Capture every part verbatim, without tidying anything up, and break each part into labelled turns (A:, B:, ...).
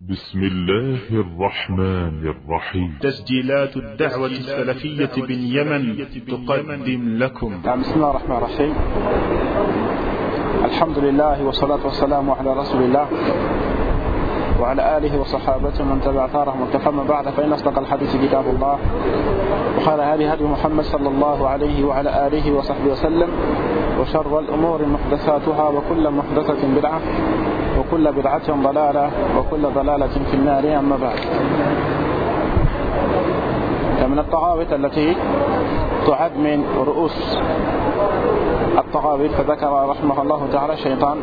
A: بسم الله الرحمن الرحيم.
B: تسجيلات الدعوة السلفية باليمن تقدم لكم.
C: بسم الله الرحمن الرحيم. الحمد لله والصلاة والسلام على رسول الله وعلى آله وصحابته من تبع ثارهم واتقى ما بعد، فإن أصدق الحديث كتاب الله وخير هذه هدي محمد صلى الله عليه وعلى آله وصحبه وسلم، وشر الأمور محدثاتها وكل محدثة بدعة وكل بدعة ضلالة وكل ضلالة في النار. أما بعد، من الطغاوت التي تعد من رؤوس الطغاوت، فذكر رحمه الله تعالى الشيطان،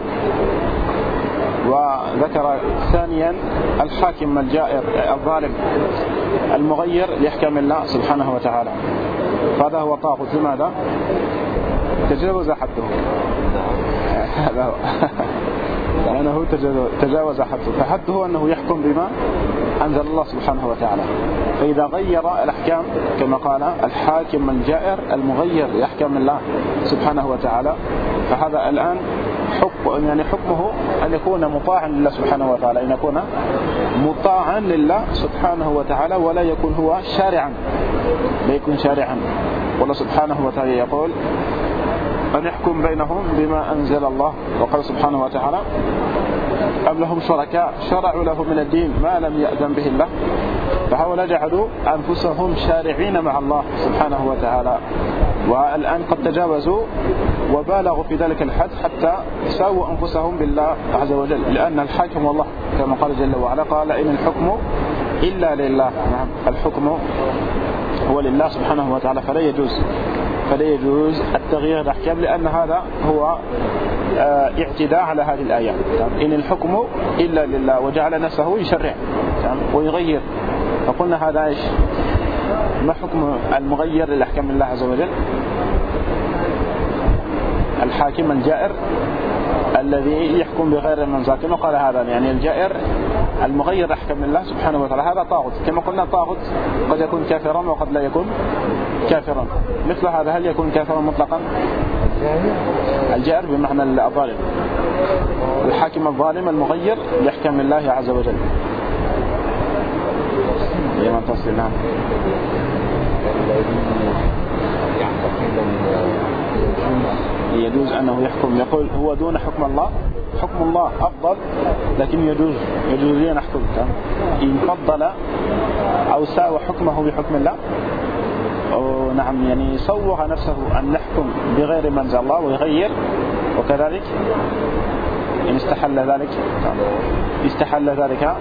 C: وذكر ثانيا الحاكم الجائر الظالم المغير لأحكام الله سبحانه وتعالى، فهذا هو طاغوت. لماذا؟ تجاوز حده، هذا هو لأنه تجاوز حده، فحده أنه يحكم بما أنزل الله سبحانه وتعالى. فإذا غير الأحكام كما قال الحاكم الجائر المغير لأحكام الله سبحانه وتعالى، فهذا الآن حكم يعني حكمه أن يكون مطاعا لله سبحانه وتعالى، أن يكون مطاعا لله سبحانه وتعالى، ولا يكون هو شارعا، لا يكون شارعا. والله سبحانه وتعالى يقول أن يحكم بينهم بما أنزل الله، وقال سبحانه وتعالى أم لهم شركاء شرعوا له من الدين ما لم يأذن به الله، فهؤلاء جعلوا أنفسهم شارعين مع الله سبحانه وتعالى، والآن قد تجاوزوا وبالغوا في ذلك الحد حتى ساووا أنفسهم بالله عز وجل، لأن الحاكم والله كما قال جل وعلا، قال إن الحكم إلا لله. نعم، الحكم هو لله سبحانه وتعالى، فلا يجوز فلا يجوز التغيير الأحكام، لأن هذا هو اعتداء على هذه الآية. إن الحكم إلا لله، وجعل نفسه يشرع ويغير. فقلنا هذا إيش؟ ما حكم المغير للأحكام الله عز وجل؟ الحاكم الجائر الذي يحكم بغير المنزل، كما قال هذا يعني الجائر المغير أحكام الله سبحانه وتعالى، هذا طاغوت. كما قلنا طاغوت قد يكون كافرا وقد لا يكون كافرا. مثل هذا هل يكون كافرا مطلقا؟ الجائر بمعنى الظالم، الحاكم الظالم المغير لأحكام الله عز وجل. يمن تصل. نعم. يجوز أنه يحكم، يقول هو دون حكم الله، حكم الله أفضل، لكن يجوز يجوز لي أن أحكم. إن فضل أو ساوى حكمه بحكم الله، أو نعم يعني صوغ نفسه أن نحكم بغير منزل الله ويغير، وكذلك إن استحل ذلك استحل ذلك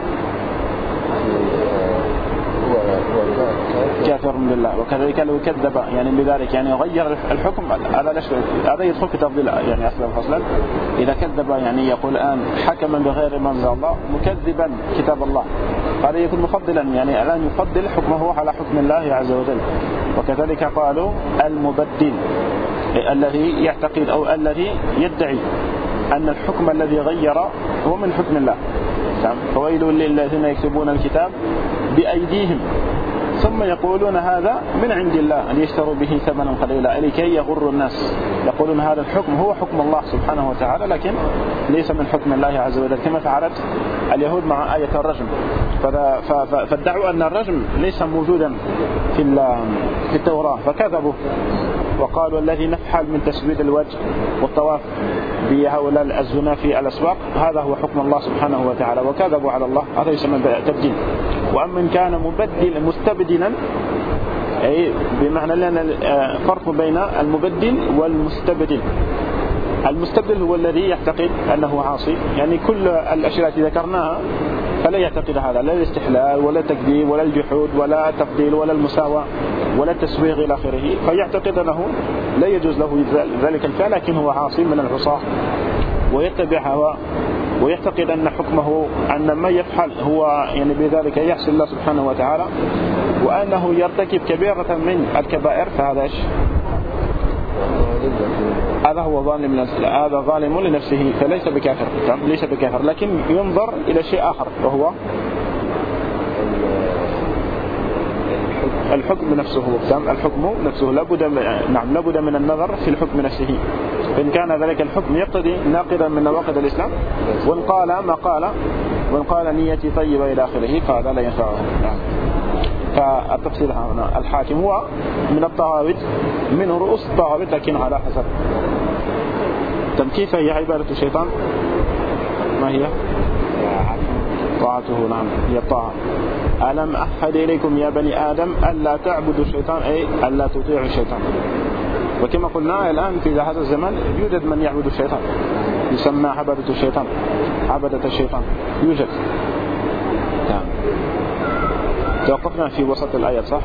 C: كافر بالله. وكذلك لو كذب يعني بذلك يعني يغير الحكم، هذا هذا يدخل في تفضيل يعني أصلا فصلا. إذا كذب يعني يقول الآن حكما بغير منزل الله مكذبا كتاب الله، هذا يكون مفضلا، يعني الآن يفضل حكمه على حكم الله عز وجل. وكذلك قالوا المبدل الذي يعتقد أو الذي يدعي أن الحكم الذي غير هو من حكم الله. فويل للذين يكتبون الكتاب بأيديهم ثم يقولون هذا من عند الله أن يشتروا به ثمنا قليلا لكي يغروا الناس. يقولون هذا الحكم هو حكم الله سبحانه وتعالى، لكن ليس من حكم الله عز وجل، كما فعلت اليهود مع آية الرجم. فادعوا أن الرجم ليس موجودا في التوراة، فكذبوا وقالوا الذي نفعل من تسويد الوجه والطواف بهؤلاء الزنا في الأسواق هذا هو حكم الله سبحانه وتعالى، وكذبوا على الله. هذا يسمى تبديل. وأما إن كان مبدل مستبدلا، أي بمعنى لنا فرق بين المبدل والمستبدل. المستبدل هو الذي يعتقد أنه عاصي، يعني كل الأشياء التي ذكرناها فلا يعتقد هذا، لا الاستحلال ولا التكذيب ولا الجحود ولا التفضيل ولا المساواة ولا التسويغ إلى آخره، فيعتقد أنه لا يجوز له ذلك الفعل، لكن هو عاصي من العصاة ويتبع هواه، ويعتقد أن حكمه أن ما يفعل هو يعني بذلك يحصل الله سبحانه وتعالى، وأنه يرتكب كبيرة من الكبائر، فهذا إيش؟ هذا هو ظالم هذا ظالم لنفسه، فليس بكافر، ليس بكافر، لكن ينظر إلى شيء آخر، وهو الحكم نفسه. الحكم نفسه لابد نعم لابد من النظر في الحكم نفسه، فإن كان ذلك الحكم يقتضي ناقضا من نواقض الإسلام، وإن قال ما قال وإن قال نيتي طيبة إلى آخره قال لا ينفعه. نعم. فالتفسير هنا الحاكم هو من الطواغيت، من رؤوس الطواغيت، لكن على حسب. طب كيف هي عبادة الشيطان؟ ما هي؟ طاعته. نعم هي الطاعة. ألم أحد إليكم يا بني آدم ألا تعبدوا الشيطان، أي ألا تطيعوا الشيطان. وكما قلنا الآن في هذا الزمن يوجد من يعبد الشيطان، يسمى عبادة الشيطان، عبادة الشيطان يوجد. نعم. توقفنا في وسط الآيات صح؟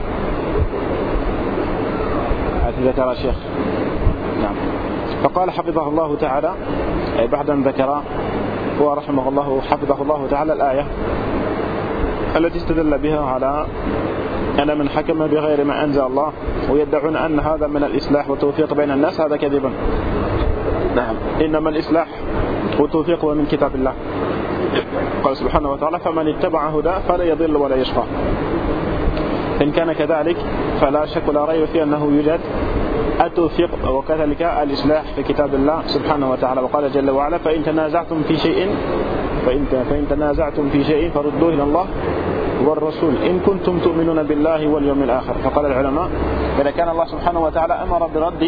C: هذا ذكر الشيخ. نعم. فقال حفظه الله تعالى بعد أن ذكر ورحمه الله حفظه الله تعالى الآية التي استدل بها على أن من حكم بغير ما أنزل الله ويدعون أن هذا من الإصلاح والتوفيق بين الناس، هذا كذبا. نعم. إنما الإصلاح والتوفيق هو من كتاب الله. قال سبحانه وتعالى فمن اتبع هدى فلا يضل ولا يشقى. إن كان كذلك فلا شك ولا ريب في أنه يوجد التوفيق وكذلك الإصلاح في كتاب الله سبحانه وتعالى. وقال جل وعلا فإن تنازعتم في شيء فإن, فإن تنازعتم في شيء فردوه إلى الله والرسول إن كنتم تؤمنون بالله واليوم الآخر. فقال العلماء إذا كان الله سبحانه وتعالى أمر برد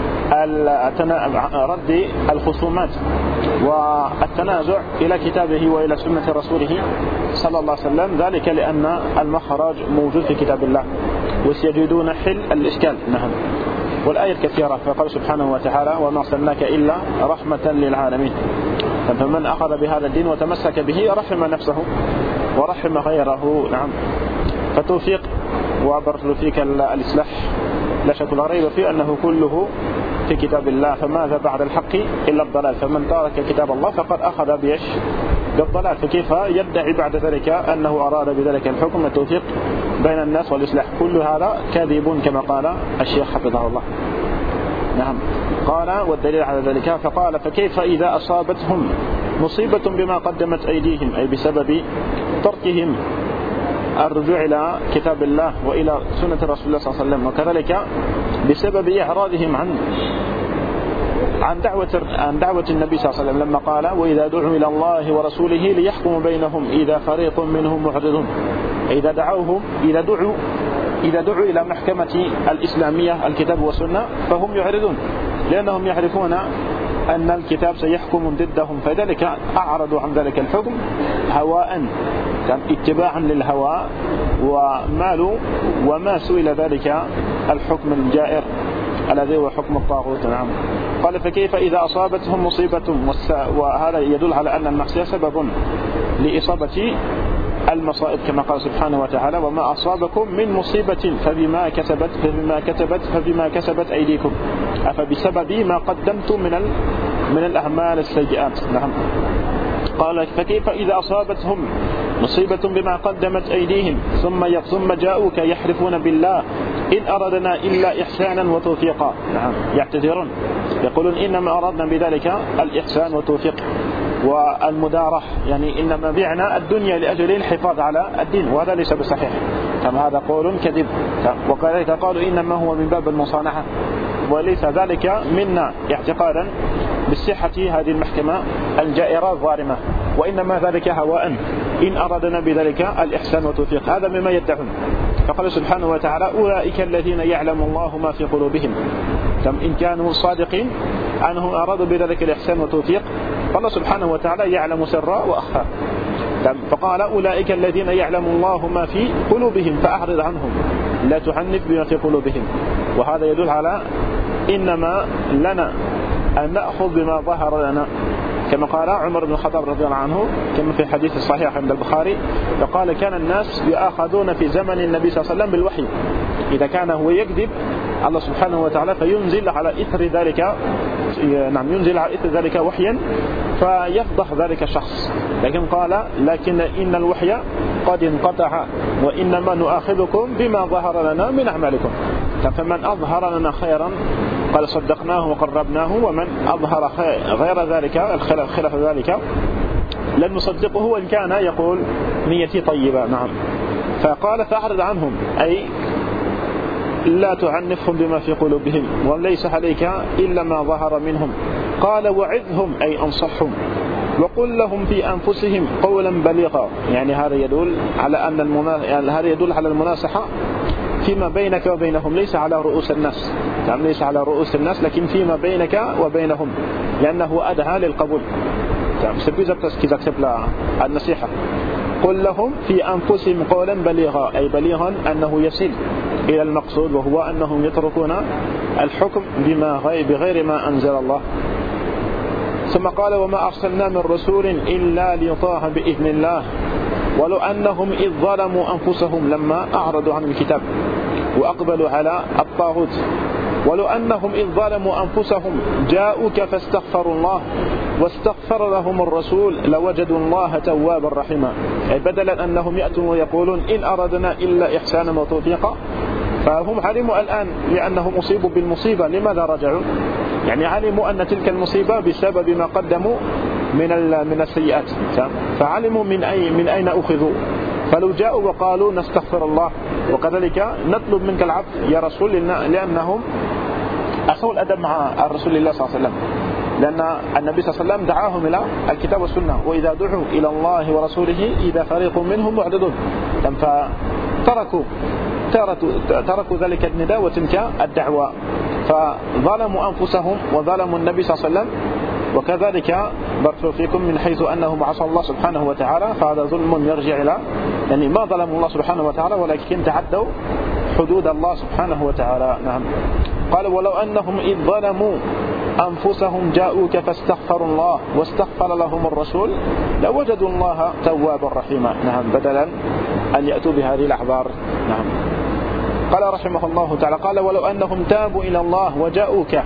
C: رد الخصومات والتنازع إلى كتابه وإلى سنة رسوله صلى الله عليه وسلم، ذلك لأن المخرج موجود في كتاب الله وسيجدون حل الإشكال. نعم. والآية كثيرة. فقال سبحانه وتعالى وما أرسلناك إلا رحمة للعالمين. فمن أخذ بهذا الدين وتمسك به رحم نفسه ورحم غيره. نعم. فتوفيق وبرز فيك الإصلاح لا شك ولا ريب في أنه كله في كتاب الله. فماذا بعد الحق إلا الضلال، فمن ترك كتاب الله فقد أخذ بيش بالضلال. فكيف يدعي بعد ذلك أنه أراد بذلك الحكم والتوفيق بين الناس والإصلاح؟ كل هذا كاذب كما قال الشيخ حفظه الله. نعم. قال والدليل على ذلك فقال فكيف إذا أصابتهم مصيبة بما قدمت أيديهم، أي بسبب تركهم الرجوع إلى كتاب الله وإلى سنة رسول الله صلى الله عليه وسلم، وكذلك بسبب إعراضهم عن عن دعوة عن دعوة النبي صلى الله عليه وسلم لما قال وإذا دعوا إلى الله ورسوله ليحكم بينهم إذا فريق منهم معرضون. إذا دعوهم إذا دعوا إذا دعوا إلى محكمة الإسلامية الكتاب والسنة فهم يعرضون، لأنهم يعرفون أن الكتاب سيحكم ضدهم، فذلك أعرضوا عن ذلك الحكم هواء، اتباعا للهوى، ومالوا وما سئل ذلك الحكم الجائر الذي هو حكم الطاغوت. نعم. قال فكيف إذا أصابتهم مصيبة، وهذا يدل على أن المعصية سبب لإصابة المصائب كما قال سبحانه وتعالى وما أصابكم من مصيبة فبما كسبت فبما كتبت فبما كسبت أيديكم أفبسبب ما قدمتم من من الأعمال السيئات. نعم. قال فكيف إذا أصابتهم مصيبة بما قدمت أيديهم ثم ثم جاءوك يحلفون بالله إن أردنا إلا إحسانا وتوفيقا. نعم. يعتذرون يقولون إنما أردنا بذلك الإحسان والتوفيق والمدارة، يعني إنما بعنا الدنيا لأجل الحفاظ على الدين، وهذا ليس بصحيح. كما هذا قول كذب. وكذلك قالوا إنما هو من باب المصانعة، وليس ذلك منا اعتقادا بالصحة هذه المحكمة الجائرة الظالمة، وإنما ذلك هواء إن أردنا بذلك الإحسان والتوفيق. هذا مما يدعون. فقال سبحانه وتعالى أولئك الذين يعلم الله ما في قلوبهم. إن كانوا صادقين أنهم أرادوا بذلك الإحسان والتوفيق فالله سبحانه وتعالى يعلم سرا وأخفى. فقال أولئك الذين يعلم الله ما في قلوبهم فأعرض عنهم لا تعنف بما في قلوبهم. وهذا يدل على إنما لنا أن نأخذ بما ظهر لنا، كما قال عمر بن الخطاب رضي الله عنه كما في الحديث الصحيح عند البخاري فقال كان الناس يأخذون في زمن النبي صلى الله عليه وسلم بالوحي، إذا كان هو يكذب الله سبحانه وتعالى فينزل على إثر ذلك نعم ينزل على إثر ذلك وحيا فيفضح ذلك الشخص. لكن قال لكن إن الوحي قد انقطع وإنما نؤاخذكم بما ظهر لنا من أعمالكم. فمن أظهر لنا خيرا قال صدقناه وقربناه، ومن أظهر غير ذلك خلاف ذلك لن نصدقه وإن كان يقول نيتي طيبة. نعم. فقال فأعرض عنهم أي لا تعنفهم بما في قلوبهم وليس عليك إلا ما ظهر منهم. قال وعظهم أي أنصحهم وقل لهم في أنفسهم قولا بليغا. يعني هذا يدل على أن المنا... يعني هذا يدل على المناصحة فيما بينك وبينهم، ليس على رؤوس الناس، يعني ليس على رؤوس الناس لكن فيما بينك وبينهم، لأنه أدعى للقبول. النصيحة قل لهم في أنفسهم قولا بليغا، أي بليغا أنه يصل إلى المقصود، وهو أنهم يتركون الحكم بما غير بغير ما أنزل الله. ثم قال وما أرسلنا من رسول إلا ليطاع بإذن الله ولو أنهم إذ ظلموا أنفسهم لما أعرضوا عن الكتاب وأقبلوا على الطاغوت، ولو أنهم إذ ظلموا أنفسهم جاءوك فاستغفروا الله واستغفر لهم الرسول لوجدوا الله توابا رحيما. أي بدلا أنهم يأتون ويقولون إن أردنا إلا إحسانا وتوفيقا، فهم علموا الآن لأنهم أصيبوا بالمصيبة لماذا رجعوا؟ يعني علموا أن تلك المصيبة بسبب ما قدموا من من السيئات، فعلموا من أي من أين أخذوا. فلو جاءوا وقالوا نستغفر الله وكذلك نطلب منك العفو يا رسول، لأنهم أسوء الأدب مع الرسول الله صلى الله عليه وسلم، لأن النبي صلى الله عليه وسلم دعاهم إلى الكتاب والسنة، وإذا دعوا إلى الله ورسوله إذا فريق منهم معرضون، فتركوا تركوا ذلك النداء وتلك الدعوة، فظلموا أنفسهم وظلموا النبي صلى الله عليه وسلم. وكذلك بارك فيكم من حيث أنهم عصوا الله سبحانه وتعالى، فهذا ظلم يرجع إلى يعني ما ظلموا الله سبحانه وتعالى ولكن تعدوا حدود الله سبحانه وتعالى. نعم. قال ولو أنهم إذ ظلموا أنفسهم جاءوك فاستغفروا الله واستغفر لهم الرسول لوجدوا الله توابا رحيما. نعم، بدلا أن يأتوا بهذه الأعذار. نعم. قال رحمه الله تعالى قال ولو أنهم تابوا إلى الله وجاءوك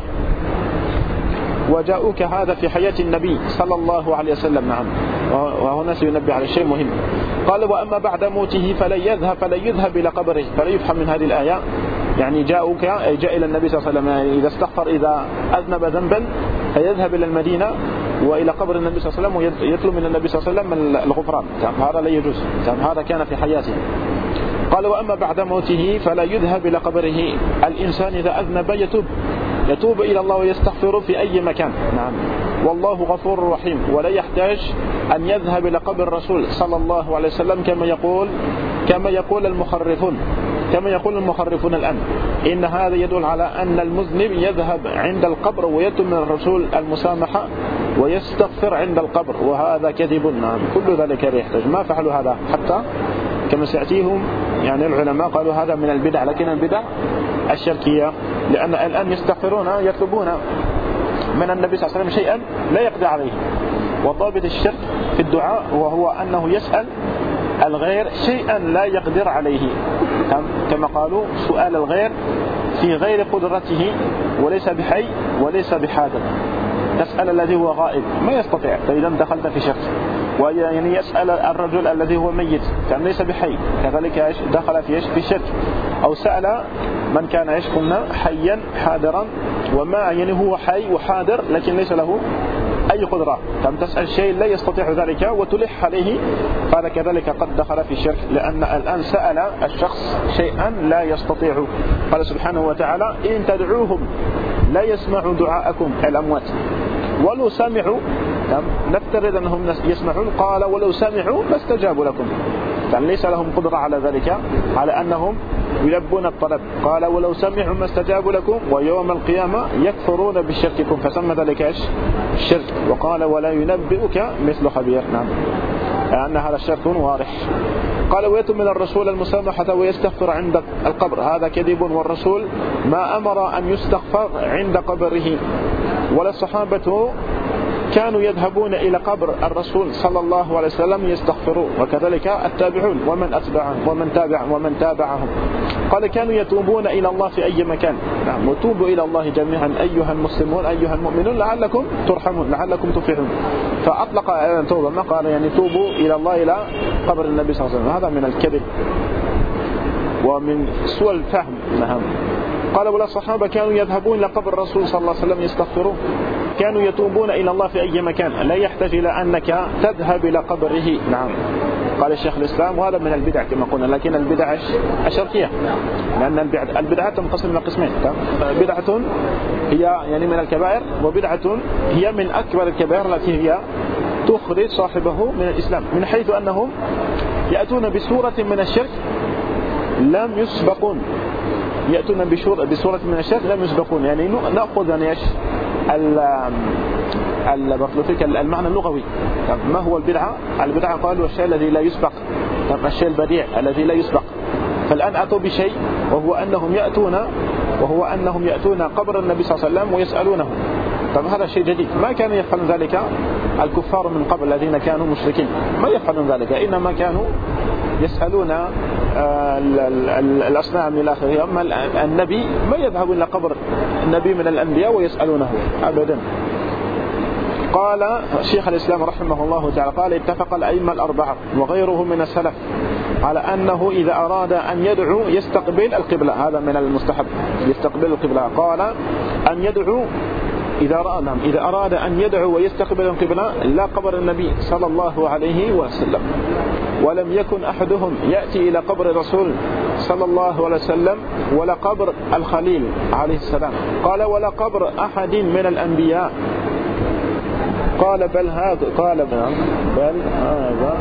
C: وجاءوك هذا في حياة النبي صلى الله عليه وسلم. نعم، وهنا سينبه على شيء مهم. قال وأما بعد موته فلن يذهب فلن يذهب إلى قبره. فلا يفهم من هذه الآية يعني جاءوك أي جاء إلى النبي صلى الله عليه وسلم، يعني إذا استغفر إذا أذنب ذنبا فيذهب إلى المدينة وإلى قبر النبي صلى الله عليه وسلم ويطلب من النبي صلى الله عليه وسلم الغفران. هذا لا يجوز، هذا كان في حياته. قال وأما بعد موته فلا يذهب إلى قبره. الإنسان إذا أذنب يتوب يتوب إلى الله ويستغفر في أي مكان. نعم، والله غفور رحيم، ولا يحتاج أن يذهب إلى قبر الرسول صلى الله عليه وسلم كما يقول كما يقول المخرفون كما يقول المخرفون الآن. إن هذا يدل على أن المذنب يذهب عند القبر ويطلب من الرسول المسامحة ويستغفر عند القبر، وهذا كذب. نعم، كل ذلك لا يحتاج. ما فعلوا هذا حتى كما سيأتيهم يعني العلماء قالوا هذا من البدع، لكن البدع الشركية، لأن الآن يستغفرون يطلبون من النبي صلى الله عليه وسلم شيئا لا يقدر عليه. وضابط الشرك في الدعاء وهو أنه يسأل الغير شيئا لا يقدر عليه، كما قالوا سؤال الغير في غير قدرته وليس بحي وليس بحاضر. تسأل الذي هو غائب ما يستطيع، فإذا دخلت في شرك. ويعني يسأل الرجل الذي هو ميت كان ليس بحي، كذلك دخل في في شرك. أو سأل من كان يشكرنا حيا حاضرا وما يعني هو حي وحاضر لكن ليس له أي قدرة، كم تسأل شيء لا يستطيع ذلك وتلح عليه، فهذا كذلك قد دخل في الشرك، لأن الآن سأل الشخص شيئا لا يستطيع. قال سبحانه وتعالى إن تدعوهم لا يسمعوا دعاءكم الأموات ولو سمعوا. نفترض أنهم يسمعون، قال ولو سمعوا ما استجابوا لكم، يعني ليس لهم قدرة على ذلك، على أنهم يلبون الطلب. قال ولو سمعوا ما استجابوا لكم ويوم القيامة يكفرون بشرككم، فسمى ذلك إيش؟ الشرك. وقال ولا ينبئك مثل خبير. نعم، أن هذا الشرك واضح. قال ويطلب من الرسول المسامحة ويستغفر عند القبر، هذا كذب، والرسول ما أمر أن يستغفر عند قبره. ولا الصحابة كانوا يذهبون إلى قبر الرسول صلى الله عليه وسلم يستغفرون، وكذلك التابعون ومن أتبعهم ومن تابع ومن تابعهم. قال كانوا يتوبون إلى الله في أي مكان. نعم، وتوبوا إلى الله جميعا أيها المسلمون أيها المؤمنون لعلكم ترحمون لعلكم تفلحون. فأطلق توبة، ما قال يعني توبوا إلى الله إلى قبر النبي صلى الله عليه وسلم. هذا من الكذب ومن سوء الفهم. نعم. قال ولا الصحابة كانوا يذهبون إلى قبر الرسول صلى الله عليه وسلم يستغفرون، كانوا يتوبون إلى الله في أي مكان، لا يحتاج إلى أنك تذهب إلى قبره. نعم، قال الشيخ الإسلام وهذا من البدع كما قلنا، لكن البدع الشركية، لأن البدعة تنقسم إلى قسمين، بدعة هي يعني من الكبائر، وبدعة هي من أكبر الكبائر التي هي تخرج صاحبه من الإسلام، من حيث أنهم يأتون بسورة من الشرك لم يسبقون، يأتون بسورة من الشرك لم يسبقون. يعني نأخذ يعني المعنى اللغوي. ما هو البدعة؟ البدعة قالوا الشيء الذي لا يسبق، الشيء البديع الذي لا يسبق. فالآن أتوا بشيء وهو أنهم يأتون وهو أنهم يأتون قبر النبي صلى الله عليه وسلم ويسألونه. طب هذا شيء جديد، ما كانوا يفعلون ذلك الكفار من قبل الذين كانوا مشركين، ما يفعلون ذلك، إنما كانوا يسألون الأصنام إلى آخره. أما النبي ما يذهب إلى قبر النبي من الأنبياء ويسألونه أبدا. قال شيخ الإسلام رحمه الله تعالى قال اتفق الأئمة الأربعة وغيرهم من السلف على أنه إذا أراد أن يدعو يستقبل القبلة، هذا من المستحب يستقبل القبلة. قال أن يدعو إذا أراد إذا أراد أن يدعو ويستقبل القبلة لا قبر النبي صلى الله عليه وسلم، ولم يكن أحدهم يأتي إلى قبر الرسول صلى الله عليه وسلم ولا قبر الخليل عليه السلام. قال ولا قبر أحد من الأنبياء. قال بل هذا قال بل هذا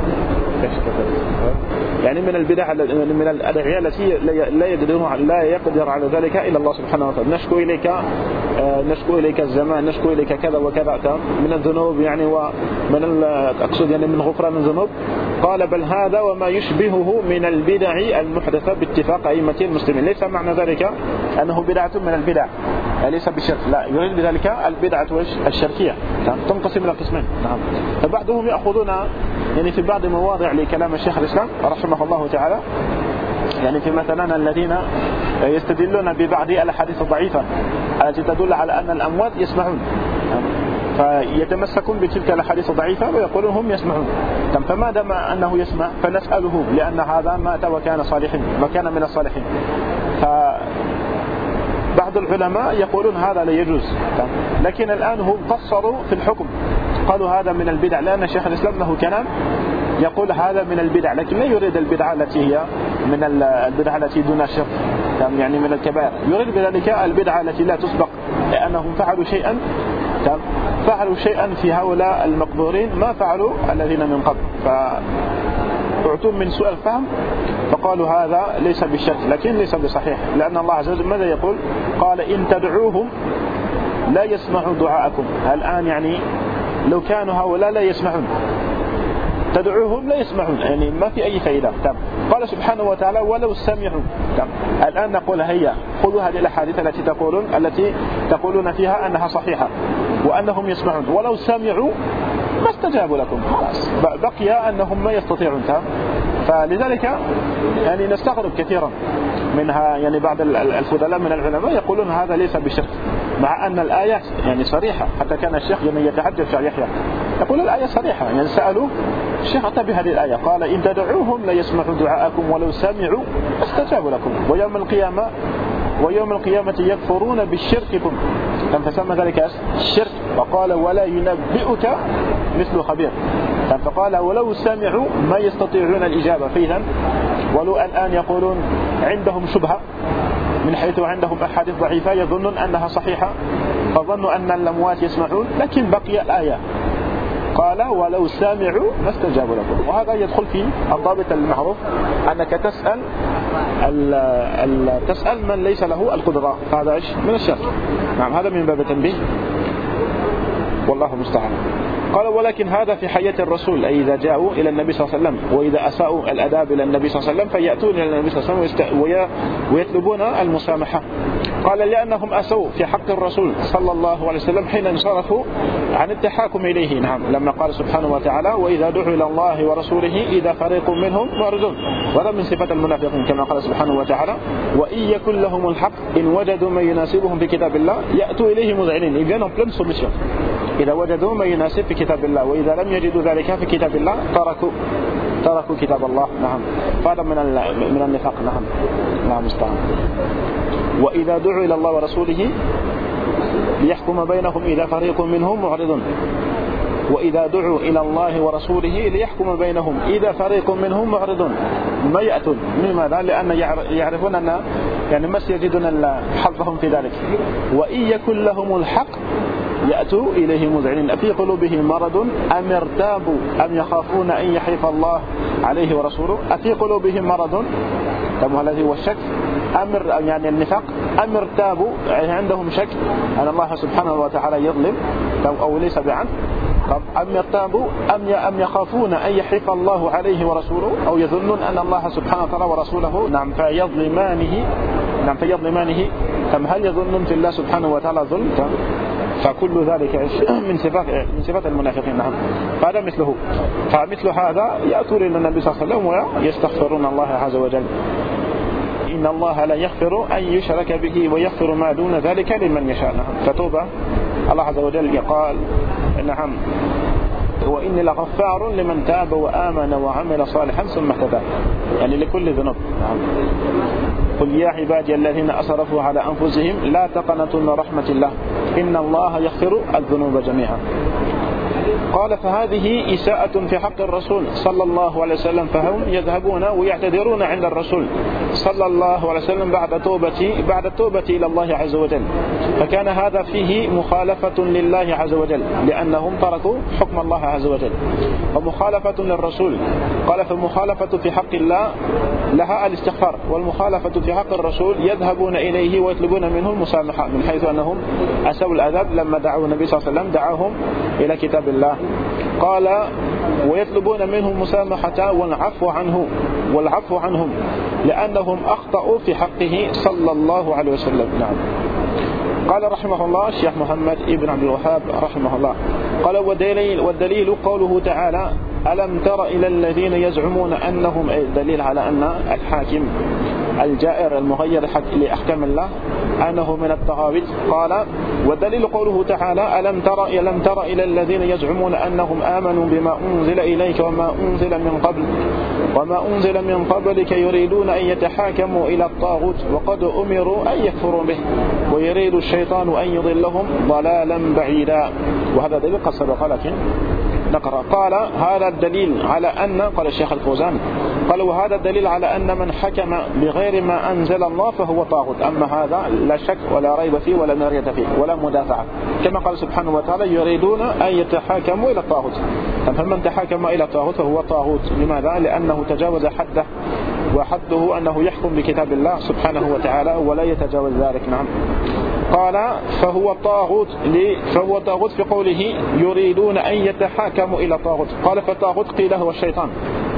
C: يعني من البدع من الأدعية التي لا يقدر لا يقدر على ذلك إلا الله سبحانه وتعالى. نشكو إليك نشكو إليك الزمان، نشكو إليك كذا وكذا من الذنوب يعني ومن أقصد يعني من غفران الذنوب. قال بل هذا وما يشبهه من البدع المحدثة باتفاق أئمة المسلمين. ليس معنى ذلك أنه بدعة من البدع، ليس بالشرك، لا، يريد بذلك البدعة الشركية تنقسم إلى قسمين. نعم. فبعضهم يأخذون يعني في بعض مواضع لكلام الشيخ الإسلام رحمه الله تعالى، يعني في مثلا الذين يستدلون ببعض الأحاديث الضعيفة التي تدل على أن الأموات يسمعون، فيتمسكون بتلك الأحاديث الضعيفة ويقولون هم يسمعون. فما دام أنه يسمع فنسأله، لأن هذا مات وكان صالحين وكان من الصالحين. بعض العلماء يقولون هذا لا يجوز، لكن الآن هم قصروا في الحكم، قالوا هذا من البدع، لأن شيخ الإسلام له كلام يقول هذا من البدع، لكن لا يريد البدعة التي هي من البدعة التي دون الشرك يعني من الكبائر، يريد بذلك البدعة التي لا تسبق، لأنهم فعلوا شيئا فعلوا شيئا في هؤلاء المقبورين ما فعلوا الذين من قبل، فأعطوا من سوء الفهم فقالوا هذا ليس بالشرك، لكن ليس بصحيح، لأن الله عز وجل ماذا يقول؟ قال إن تدعوهم لا يسمعوا دعاءكم. الآن يعني لو كانوا هؤلاء لا يسمعون تدعوهم لا يسمعون، يعني ما في أي فائدة. قال سبحانه وتعالى ولو سمعوا. الآن نقول هيا خذوا هذه الأحاديث التي تقولون التي تقولون فيها أنها صحيحة وأنهم يسمعون، ولو سمعوا ما استجابوا لكم، خلاص بقي أنهم ما يستطيعون. فلذلك يعني نستغرب كثيرا منها، يعني بعض الفضلاء من العلماء يقولون هذا ليس بشرك، مع أن الآيات يعني صريحة. حتى كان الشيخ يعني يتحدث عن يحيى يقول الآية صريحة، يعني سألوا الشيخ أتى بهذه الآية قال إن تدعوهم لا يسمعوا دعاءكم ولو سمعوا استجابوا لكم ويوم القيامة ويوم القيامة يكفرون بشرككم. فسمى ذلك الشرك، وقال ولا ينبئك مثل خبير. فقال ولو سمعوا ما يستطيعون الإجابة. فإذا ولو الآن يقولون عندهم شبهة من حيث عندهم أحاديث ضعيفة يظنون أنها صحيحة، فظنوا أن الأموات يسمعون، لكن بقي الآية قال ولو سمعوا ما استجابوا لكم. وهذا يدخل في الضابط المعروف أنك تسأل ال ال تسأل من ليس له القدرة، هذا إيش من الشرك. نعم، هذا من باب التنبيه والله المستعان. قال ولكن هذا في حياة الرسول، أي إذا جاءوا إلى النبي صلى الله عليه وسلم وإذا أساءوا الأداب إلى النبي صلى الله عليه وسلم فيأتون إلى النبي صلى الله عليه وسلم ويطلبون المسامحة. قال لأنهم أسوا في حق الرسول صلى الله عليه وسلم حين انصرفوا عن التحاكم إليه. نعم، لما قال سبحانه وتعالى وإذا دعوا إلى الله ورسوله إذا فريق منهم معرضون، وهذا من صفة المنافقين كما قال سبحانه وتعالى وإن يكن لهم الحق إن وجدوا ما يناسبهم في كتاب الله يأتوا إليه مذعنين. إذا هم plein soumission، إذا وجدوا ما يناسب في كتاب الله، وإذا لم يجدوا ذلك في كتاب الله تركوا تركوا كتاب الله. نعم، هذا من من النفاق. نعم نعم مستعان. وإذا دعوا إلى الله ورسوله ليحكم بينهم إذا فريق منهم معرضون، وإذا دعوا إلى الله ورسوله ليحكم بينهم إذا فريق منهم معرضون ما يأتون. لماذا؟ لأن يعرفون أن يعني ما سيجدون حظهم في ذلك. وإن يكن لهم الحق يأتوا إليه مذعنين في قلوبهم مرض أم ارتابوا أم يخافون أن يحيف الله عليه ورسوله. أفي قلوبهم مرض الذي هو الشك أمر يعني النفاق أم ارتابوا يعني عندهم شك أن الله سبحانه وتعالى يظلم أو ليس بعن أم يرتابوا أم أم يخافون أن يحيف الله عليه ورسوله أو يظنون أن الله سبحانه وتعالى ورسوله نعم فيظلمانه نعم فيظلمانه كم هل يظنون في الله سبحانه وتعالى ظلم فكل ذلك من صفات من صفات المنافقين. نعم فهذا مثله فمثل هذا يأتون إلى النبي صلى الله عليه وسلم ويستغفرون الله عز وجل. إن الله لا يغفر أن يشرك به ويغفر ما دون ذلك لمن يشاء. نعم فتوبة الله عز وجل قال نعم وإني لغفار لمن تاب وآمن وعمل صالحا ثم اهتدى يعني لكل ذنوب. نعم قل يا عبادي الذين أسرفوا على أنفسهم لا تقنطوا من رحمة الله إن الله يغفر الذنوب جميعا. قال فهذه إساءة في حق الرسول صلى الله عليه وسلم فهم يذهبون ويعتذرون عند الرسول صلى الله عليه وسلم بعد توبة بعد التوبة إلى الله عز وجل. فكان هذا فيه مخالفة لله عز وجل لأنهم تركوا حكم الله عز وجل ومخالفة للرسول. قال فالمخالفة في حق الله لها الاستغفار والمخالفة في حق الرسول يذهبون إليه ويطلبون منه المسامحة من حيث أنهم أسوا الأذاب لما دعوا النبي صلى الله عليه وسلم دعاهم إلى كتاب الله. قال ويطلبون منه المسامحة والعفو عنه والعفو عنهم لأنهم أخطأوا في حقه صلى الله عليه وسلم. نعم قال رحمه الله الشيخ محمد ابن عبد الوهاب رحمه الله قال والدليل, والدليل قوله تعالى ألم تر إلى الذين يزعمون أنهم دليل على أن الحاكم الجائر المغير لأحكام الله أنه من الطغاوت. قال والدليل قوله تعالى ألم تر ألم تر إلى الذين يزعمون أنهم آمنوا بما أنزل إليك وما أنزل من قبل وما أنزل من قبلك يريدون أن يتحاكموا إلى الطاغوت وقد أمروا أن يكفروا به ويريد الشيطان أن يضلهم ضلالا بعيدا. وهذا دليل قد سبق لكن نقرأ. قال هذا الدليل على أن قال الشيخ الفوزان قال وهذا الدليل على أن من حكم بغير ما أنزل الله فهو طاغوت. أما هذا لا شك ولا ريب فيه ولا مرية فيه ولا مدافعة كما قال سبحانه وتعالى يريدون أن يتحاكموا إلى الطاغوت. فمن تحاكم إلى الطاغوت فهو طاغوت. لماذا؟ لأنه تجاوز حده وحده أنه يحكم بكتاب الله سبحانه وتعالى ولا يتجاوز ذلك. نعم قال فهو طاغوت فهو طاغوت في قوله يريدون أن يتحاكموا إلى طاغوت. قال فالطاغوت قيل هو الشيطان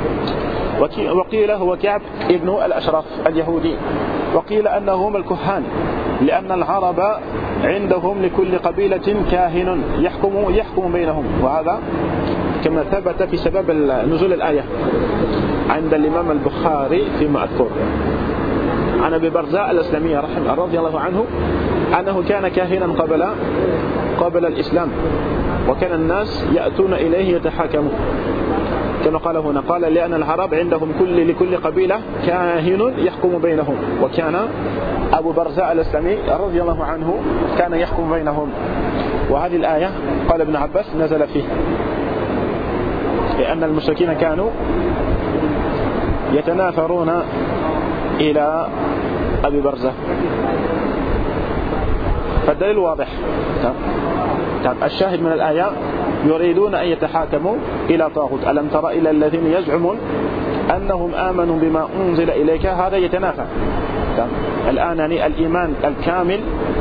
C: وقيل هو كعب ابن الأشرف اليهودي وقيل أنهم الكهان لأن العرب عندهم لكل قبيلة كاهن يحكم يحكم بينهم. وهذا كما ثبت في سبب نزول الآية عند الإمام البخاري فيما أذكر عن أبي برزاء الأسلمي رحمه رضي الله عنه أنه كان كاهنا قبل قبل الإسلام وكان الناس يأتون إليه يتحاكمون كما قال هنا. قال لأن العرب عندهم كل لكل قبيلة كاهن يحكم بينهم وكان أبو برزاء الأسلمي رضي الله عنه كان يحكم بينهم. وهذه الآية قال ابن عباس نزل فيه لأن المشركين كانوا يتنافرون إلى أبي برزة. فالدليل واضح. الشاهد من الآية يريدون أن يتحاكموا إلى طاغوت. ألم تر إلى الذين يزعمون أنهم آمنوا بما أنزل إليك هذا يتنافى الآن يعني الإيمان الكامل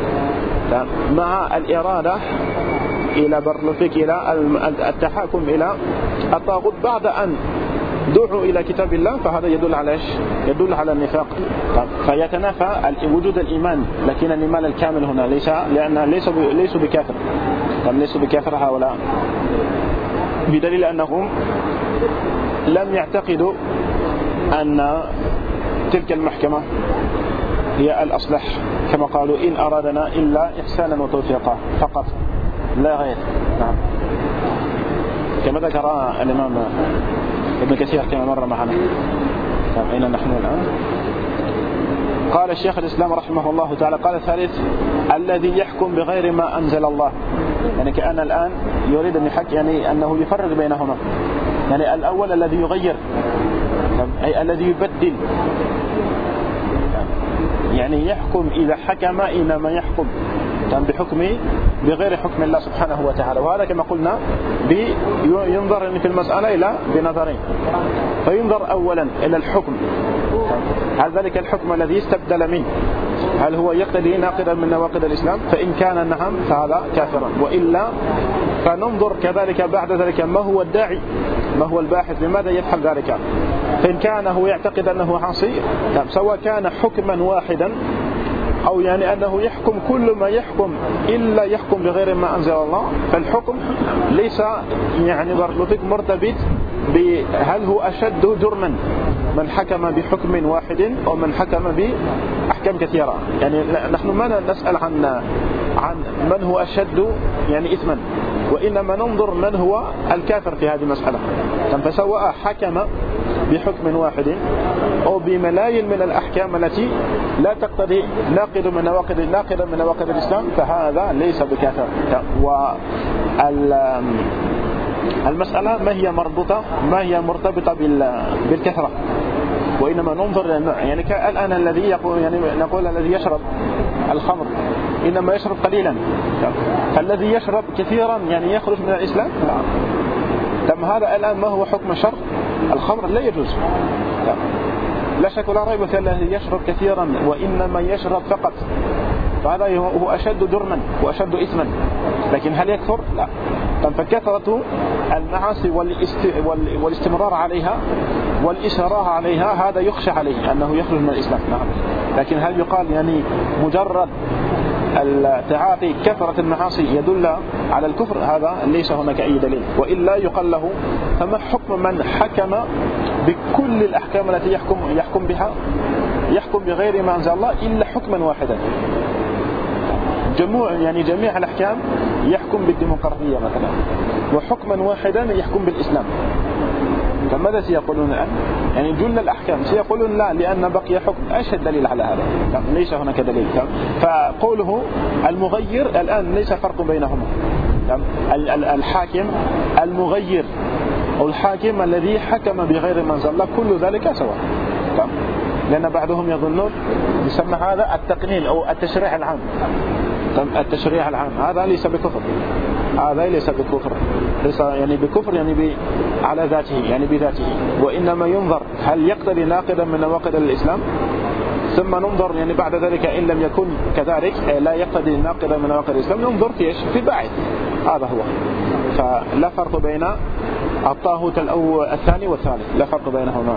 C: مع الإرادة إلى برلفك إلى التحاكم إلى الطاغوت بعد أن دعوا إلى كتاب الله فهذا يدل على إيش؟ يدل على النفاق. فيتنافى وجود الإيمان لكن الإيمان الكامل هنا ليس لأن ليس ليسوا بكافر ليسوا بكافر هؤلاء بدليل أنهم لم يعتقدوا أن تلك المحكمة هي الأصلح كما قالوا إن أرادنا إلا إحسانا وتوفيقا فقط لا غير. نعم كما ذكر الإمام ابن كثير كما مر معنا. أين نحن الآن؟ قال الشيخ الإسلام رحمه الله تعالى قال الثالث الذي يحكم بغير ما أنزل الله يعني كأن الآن يريد أن يحكي يعني أنه يفرق بينهما يعني الأول الذي يغير أي الذي يبدل يعني يحكم إذا حكم إنما يحكم بحكم بغير حكم الله سبحانه وتعالى. وهذا كما قلنا ينظر في المسألة إلى بنظرين. فينظر أولا إلى الحكم، هل ذلك الحكم الذي استبدل منه هل هو يقتضي ناقضا من نواقض الإسلام؟ فإن كان نعم فهذا كافرا، وإلا فننظر كذلك بعد ذلك ما هو الداعي، ما هو الباحث لماذا يفعل ذلك. فإن كان هو يعتقد أنه عاصي سواء كان حكما واحدا أو يعني أنه يحكم كل ما يحكم إلا يحكم بغير ما أنزل الله، فالحكم ليس يعني مرتبط بهل هو أشد جرما من حكم بحكم واحد أو من حكم بأحكام كثيرة. يعني نحن ما نسأل عن عن من هو أشد يعني إثما، وإنما ننظر من هو الكافر في هذه المسألة. فسواء حكم بحكم واحد أو بملايين من الأحكام التي لا تقتضي ناقض من نواقض ناقضا من نواقض الإسلام، فهذا ليس بكافر. والمسألة ما هي مربوطة ما هي مرتبطة بالكثرة، وإنما ننظر للنوع. يعني الآن الذي يقول يعني نقول الذي يشرب الخمر إنما يشرب قليلا، فالذي يشرب كثيرا يعني يخرج من الإسلام. تم هذا الآن ما هو حكم الشرع؟ الخمر لا يجوز، لا شك ولا ريب في الذي يشرب كثيرا وإنما يشرب فقط، فهذا هو أشد جرما وأشد إثما. لكن هل يكفر؟ لا. فكثرة المعاصي والاستمرار عليها والإصرار عليها هذا يخشى عليه أنه يخرج من الإسلام. نعم. لكن هل يقال يعني مجرد التعاطي كثرة المعاصي يدل على الكفر؟ هذا ليس هناك أي دليل. وإلا يقال له فما حكم من حكم بكل الأحكام التي يحكم يحكم بها يحكم بغير ما أنزل الله إلا حكما واحدا. جميع يعني جميع الأحكام يحكم بالديمقراطية مثلا، وحكما واحدا يحكم بالإسلام. فماذا سيقولون الآن؟ يعني جل الأحكام سيقولون لا، لأن بقي حكم. ايش الدليل على هذا؟ ليس هناك دليل. فقوله المغير الآن ليس فرق بينهما. الحاكم المغير أو الحاكم الذي حكم بغير ما أنزل الله كل ذلك سواء. لأن بعضهم يظنون يسمى هذا التقنين أو التشريع العام. التشريع العام هذا ليس بكفر، هذا ليس بكفر، ليس يعني بكفر يعني ب... على ذاته يعني بذاته، وإنما ينظر هل يقتضي ناقضا من نواقض الإسلام، ثم ننظر يعني بعد ذلك إن لم يكن كذلك لا يقتضي ناقضا من نواقض الإسلام ننظر في إيش؟ في باعث. هذا هو. فلا فرق بين الطاغوت الأول الثاني والثالث، لا فرق بينهما،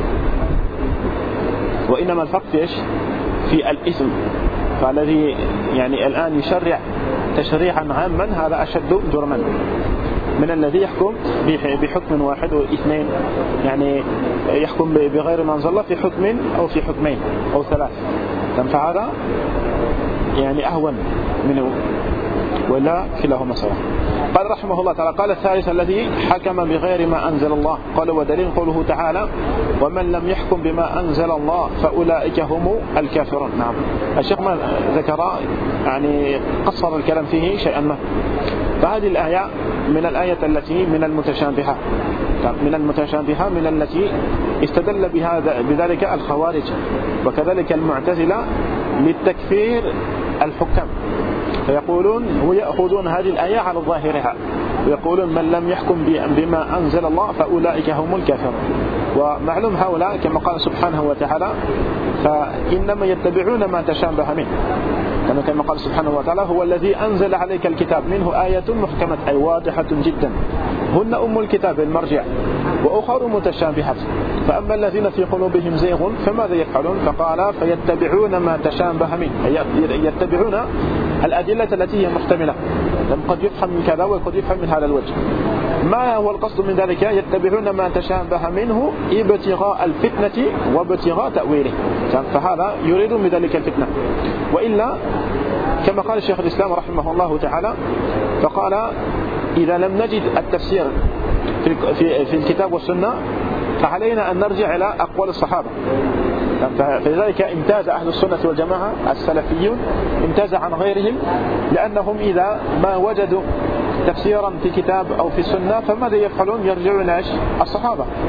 C: وإنما الفرق في إيش؟ في الإثم. فالذي يعني الآن يشرع تشريعا عاما هذا أشد جرما من الذي يحكم بحكم واحد واثنين، يعني يحكم بغير ما أنزل الله في حكم أو في حكمين أو ثلاث، فهذا يعني أهون منه، ولا كلاهما سواء. قال رحمه الله تعالى: قال الثالث الذي حكم بغير ما أنزل الله. قال ودليل قوله تعالى: ومن لم يحكم بما أنزل الله فأولئك هم الكافرون. نعم. الشيخ ما ذكر يعني قصر الكلام فيه شيئا ما. فهذه الآية من الآية التي من المتشابهة من المتشابهة من التي استدل بهذا بذلك الخوارج وكذلك المعتزلة للتكفير الحكام، فيقولون ويأخذون هذه الآية على ظاهرها ويقولون من لم يحكم بما أنزل الله فأولئك هم الكافرون. ومعلوم هؤلاء كما قال سبحانه وتعالى: فإنما يتبعون ما تشابه منه، كما قال سبحانه وتعالى: هو الذي أنزل عليك الكتاب منه آية محكمة أي واضحة جدا هن أم الكتاب المرجع وأخر متشابهات فأما الذين في قلوبهم زيغ فماذا يفعلون؟ فقال: فيتبعون ما تشابه منه، يتبعون الأدلة التي هي محتملة، قد يفهم من كذا وقد يفهم من هذا الوجه. ما هو القصد من ذلك؟ يتبعون ما تشابه منه ابتغاء الفتنة وابتغاء تأويله، فهذا يريد من ذلك الفتنة. وإلا كما قال الشيخ الإسلام رحمه الله تعالى فقال: إذا لم نجد التفسير في, في, في الكتاب والسنة فعلينا أن نرجع إلى أقوال الصحابة. فلذلك امتاز أهل السنة والجماعة السلفيون امتاز عن غيرهم، لأنهم إذا ما وجدوا تفسيرا في كتاب أو في السنة فماذا يفعلون؟ يرجعون إلى الصحابة.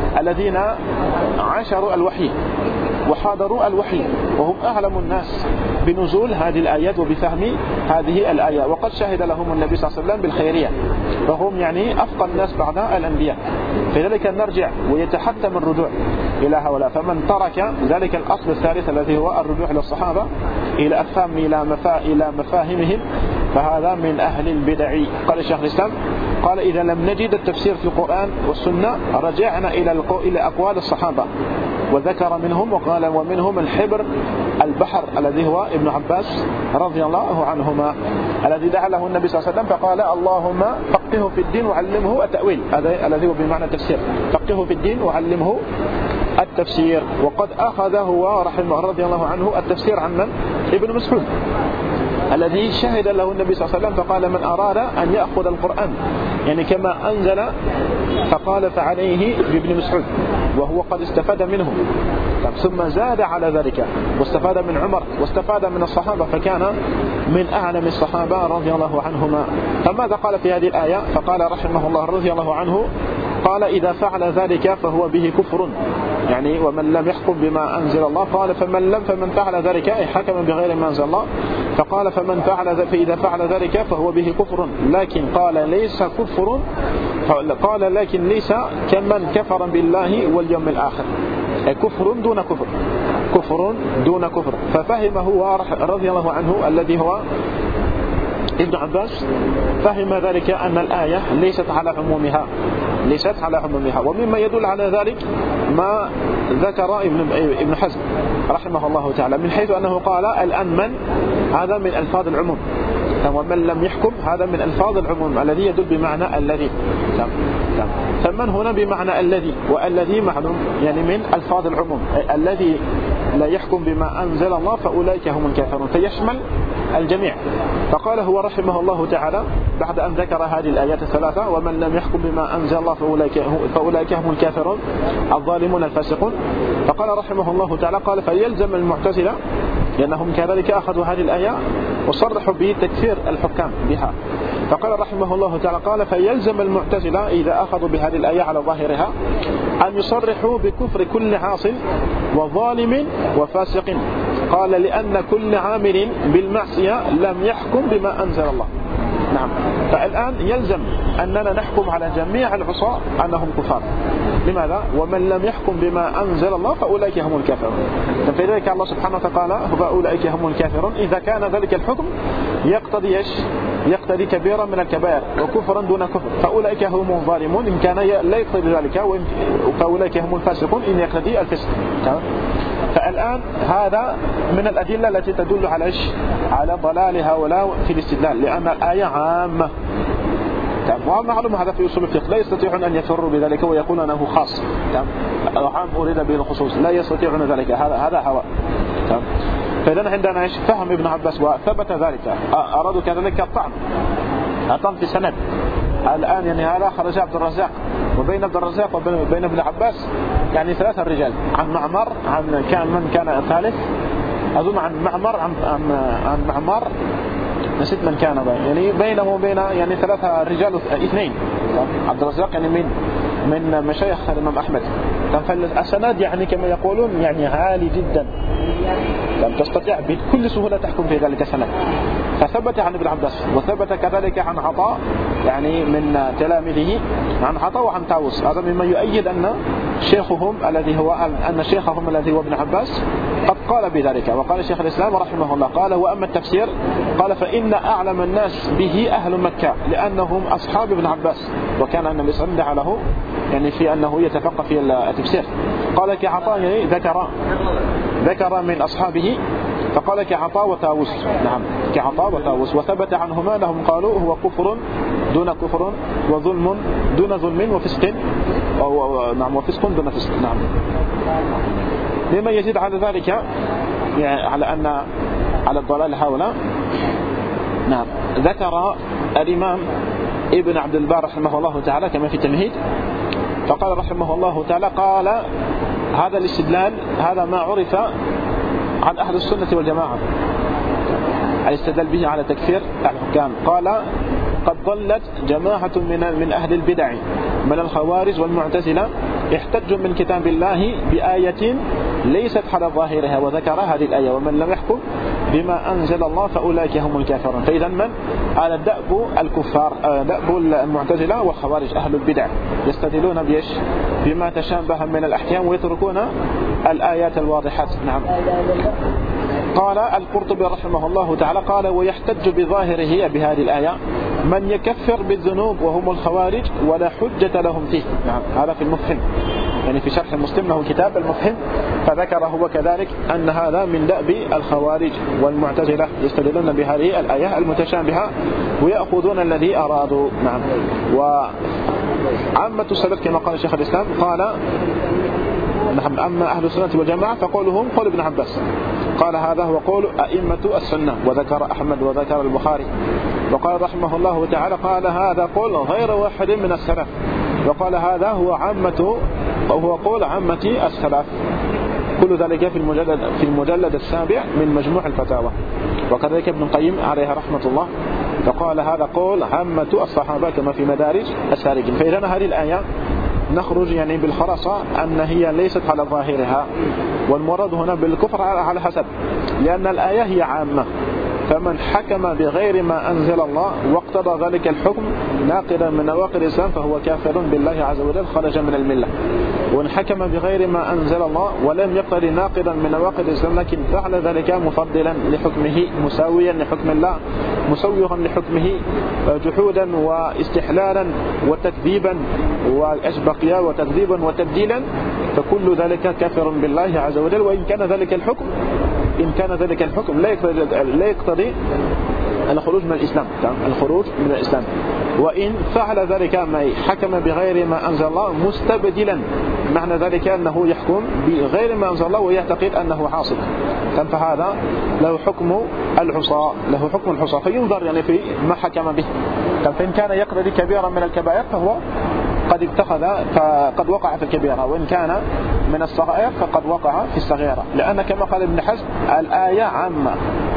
C: الذين عاشروا الوحي وحاضروا الوحي وهم أعلم الناس بنزول هذه الآيات وبفهم هذه الآية، وقد شهد لهم النبي صلى الله عليه وسلم بالخيرية، فهم يعني أفقى الناس بعد الأنبياء. فلذلك نرجع ويتحتم الرجوع إلى هؤلاء. فمن ترك ذلك الأصل الثالث الذي هو الرجوع إلى الصحابة إلى أفهم إلى مفا إلى مفاهيمهم فهذا من أهل البدع. قال الشيخ الإسلام قال إذا لم نجد التفسير في القرآن والسنة رجعنا إلى إلى أقوال الصحابة، وذكر منهم وقال ومنهم الحبر البحر الذي هو ابن عباس رضي الله عنهما الذي دعا له النبي صلى الله عليه وسلم فقال اللهم فقهه في الدين وعلمه التأويل، هذا الذي هو بمعنى التفسير، فقهه في الدين وعلمه التفسير. وقد أخذ هو رحمه رضي الله عنه التفسير عن من؟ ابن مسعود الذي شهد له النبي صلى الله عليه وسلم فقال من أراد أن يأخذ القرآن يعني كما أنزل فقال فعليه بابن مسعود وهو قد استفاد منه، ثم زاد على ذلك واستفاد من عمر واستفاد من الصحابة فكان من أعلم الصحابة رضي الله عنهما. فماذا قال في هذه الآية؟ فقال رحمه الله رضي الله عنه قال إذا فعل ذلك فهو به كفر، يعني ومن لم يحكم بما أنزل الله قال فمن لم فمن فعل ذلك أي حكم بغير ما أنزل الله، فقال فمن فعل ذلك فإذا فعل ذلك فهو به كفر، لكن قال ليس كفر قال لكن ليس كمن كفر بالله واليوم الآخر، أي كفر دون كفر، كفر دون كفر. ففهمه رضي الله عنه الذي هو ابن عباس فهم ذلك أن الآية ليست على عمومها ليست على عمومها. ومما يدل على ذلك ما ذكر ابن ابن حزم رحمه الله تعالى من حيث أنه قال الآن من هذا من ألفاظ العموم، ومن لم يحكم هذا من ألفاظ العموم الذي يدل بمعنى الذي، فمن هنا بمعنى الذي، والذي معلوم يعني من ألفاظ العموم، الذي لا يحكم بما أنزل الله فأولئك هم الكافرون، فيشمل الجميع. فقال هو رحمه الله تعالى بعد أن ذكر هذه الآيات الثلاثة ومن لم يحكم بما أنزل الله فأولئك, فأولئك هم الكافرون الظالمون الفاسقون، فقال رحمه الله تعالى قال فيلزم المعتزلة لأنهم كذلك أخذوا هذه الآية وصرحوا بتكفير الحكام بها. فقال رحمه الله تعالى قال فيلزم المعتزلة إذا أخذوا بهذه الآية على ظاهرها أن يصرحوا بكفر كل عاص وظالم وفاسق، قال لأن كل عامل بالمعصية لم يحكم بما أنزل الله. نعم، فالآن يلزم أننا نحكم على جميع العصاة أنهم كفار. لماذا؟ ومن لم يحكم بما أنزل الله فأولئك هم الكافرون. فلذلك الله سبحانه وتعالى قال فأولئك هم الكافرون إذا كان ذلك الحكم يقتضي إيش؟ يقتضي كبيرا من الكبائر وكفرا دون كفر، فأولئك هم الظالمون إن كان لا يقتضي ذلك، فأولئك هم الفاسقون إن يقتضي الفسق. فالآن هذا من الأدلة التي تدل على إيش؟ على ضلال هؤلاء في الاستدلال، لأن الآية عامة. ومعلوم هذا في أصول الفقه لا يستطيعون أن يفروا بذلك ويقولون أنه خاص عام أريد به الخصوص، لا يستطيعون ذلك، هذا هذا هو. فإذا عندنا إيش؟ فهم ابن عباس وثبت ذلك، أرادوا كذلك الطعن الطعن في سند. الآن يعني هذا خرج عبد الرزاق وبين عبد الرزاق وبين ابن عباس يعني ثلاثة رجال، عن معمر عن كان من كان الثالث أظن عن معمر عن عن, عن معمر نسيت من كان بين يعني بينه وبين يعني ثلاثة رجال اثنين. عبد الرزاق يعني من من مشايخ الإمام أحمد، فالأسناد يعني كما يقولون يعني عالي جدا، لم تستطيع بكل سهولة تحكم في ذلك السند. فثبت عن ابن عباس وثبت كذلك عن عطاء يعني من تلاميذه عن عطاء وعن طاووس، هذا مما يؤيد أن شيخهم الذي هو أن شيخهم الذي هو ابن عباس قد قال بذلك. وقال شيخ الإسلام رحمه الله قال وأما التفسير قال فإن أعلم الناس به أهل مكة لأنهم أصحاب ابن عباس، وكان النبي صلى الله عليه وسلم له يعني في أنه يتفقه في التفسير. قال كعطاء يعني ذكر ذكر من أصحابه فقال كعطاء وطاووس، نعم كعطاء وطاووس، وثبت عنهما أنهم قالوا هو كفر دون كفر وظلم دون ظلم وفسق نعم وفسق دون فسق. نعم، لما يزيد على ذلك يعني على أن على الضلال هؤلاء. نعم، ذكر الإمام ابن عبد البر رحمه الله تعالى كما في التمهيد، فقال رحمه الله تعالى قال هذا الاستدلال هذا ما عرف عن أهل السنة والجماعة الاستدلال به على تكفير الحكام. قال قد ضلت جماعة من من أهل البدع من الخوارج والمعتزلة احتجوا من كتاب الله بآية ليست على ظاهرها وذكر هذه الآية ومن لم يحكم بما أنزل الله فأولئك هم الكافرون. فإذا من على دأب الكفار دأب المعتزلة والخوارج أهل البدع يستدلون بيش بما تشابه من الأحكام ويتركون الآيات الواضحات. نعم. قال القرطبي رحمه الله تعالى قال ويحتج بظاهره بهذه الآية من يكفر بالذنوب وهم الخوارج ولا حجة لهم فيه. نعم. هذا في المفهم يعني في شرح مسلم له كتاب المفهم فذكر هو كذلك أن هذا من دأب الخوارج والمعتزلة يستدلون بهذه الآية المتشابهة ويأخذون الذي أرادوا. نعم. وعامة السلف كما قال شيخ الإسلام قال نعم أما أهل السنة والجماعة فقولهم قول ابن عباس قال هذا هو قول أئمة السنة وذكر أحمد وذكر البخاري. وقال رحمه الله تعالى قال هذا قول غير واحد من السلف وقال هذا هو عامة وهو قول عامة السلف. كل ذلك في المجلد في المجلد السابع من مجموع الفتاوى. وكذلك ابن القيم عليه رحمة الله فقال هذا قول عامة الصحابة كما في مدارج السالكين. فإذا هذه الآية نخرج يعني بالخلاصة أن هي ليست على ظاهرها والمراد هنا بالكفر على حسب لأن الآية هي عامة فمن حكم بغير ما أنزل الله واقتضى ذلك الحكم ناقضا من نواقض الإسلام فهو كافر بالله عز وجل خرج من الملة. وإن حكم بغير ما أنزل الله ولم يقتضي ناقضا من نواقض الإسلام لكن فعل ذلك مفضلا لحكمه مساويا لحكم الله مسوغا لحكمه جحودا واستحلالا وتكذيبا وأشبقيا وتكذيبا وتبديلا فكل ذلك كافر بالله عز وجل. وإن كان ذلك الحكم إن كان ذلك الحكم لا يقتضي, لا يقتضي الخروج من الإسلام الخروج من الإسلام. وإن فعل ذلك ما حكم بغير ما أنزل الله مستبدلا معنى ذلك أنه يحكم بغير ما أنزل الله ويعتقد أنه حاصل فهذا له حكم العصاة له حكم العصاة فينظر يعني في ما حكم به. فإن كان يقتضي كبيرا من الكبائر فهو قد اتخذ فقد وقع في الكبيرة وإن كان من الصغائر فقد وقع في الصغيرة لأن كما قال ابن حزم الآية عامة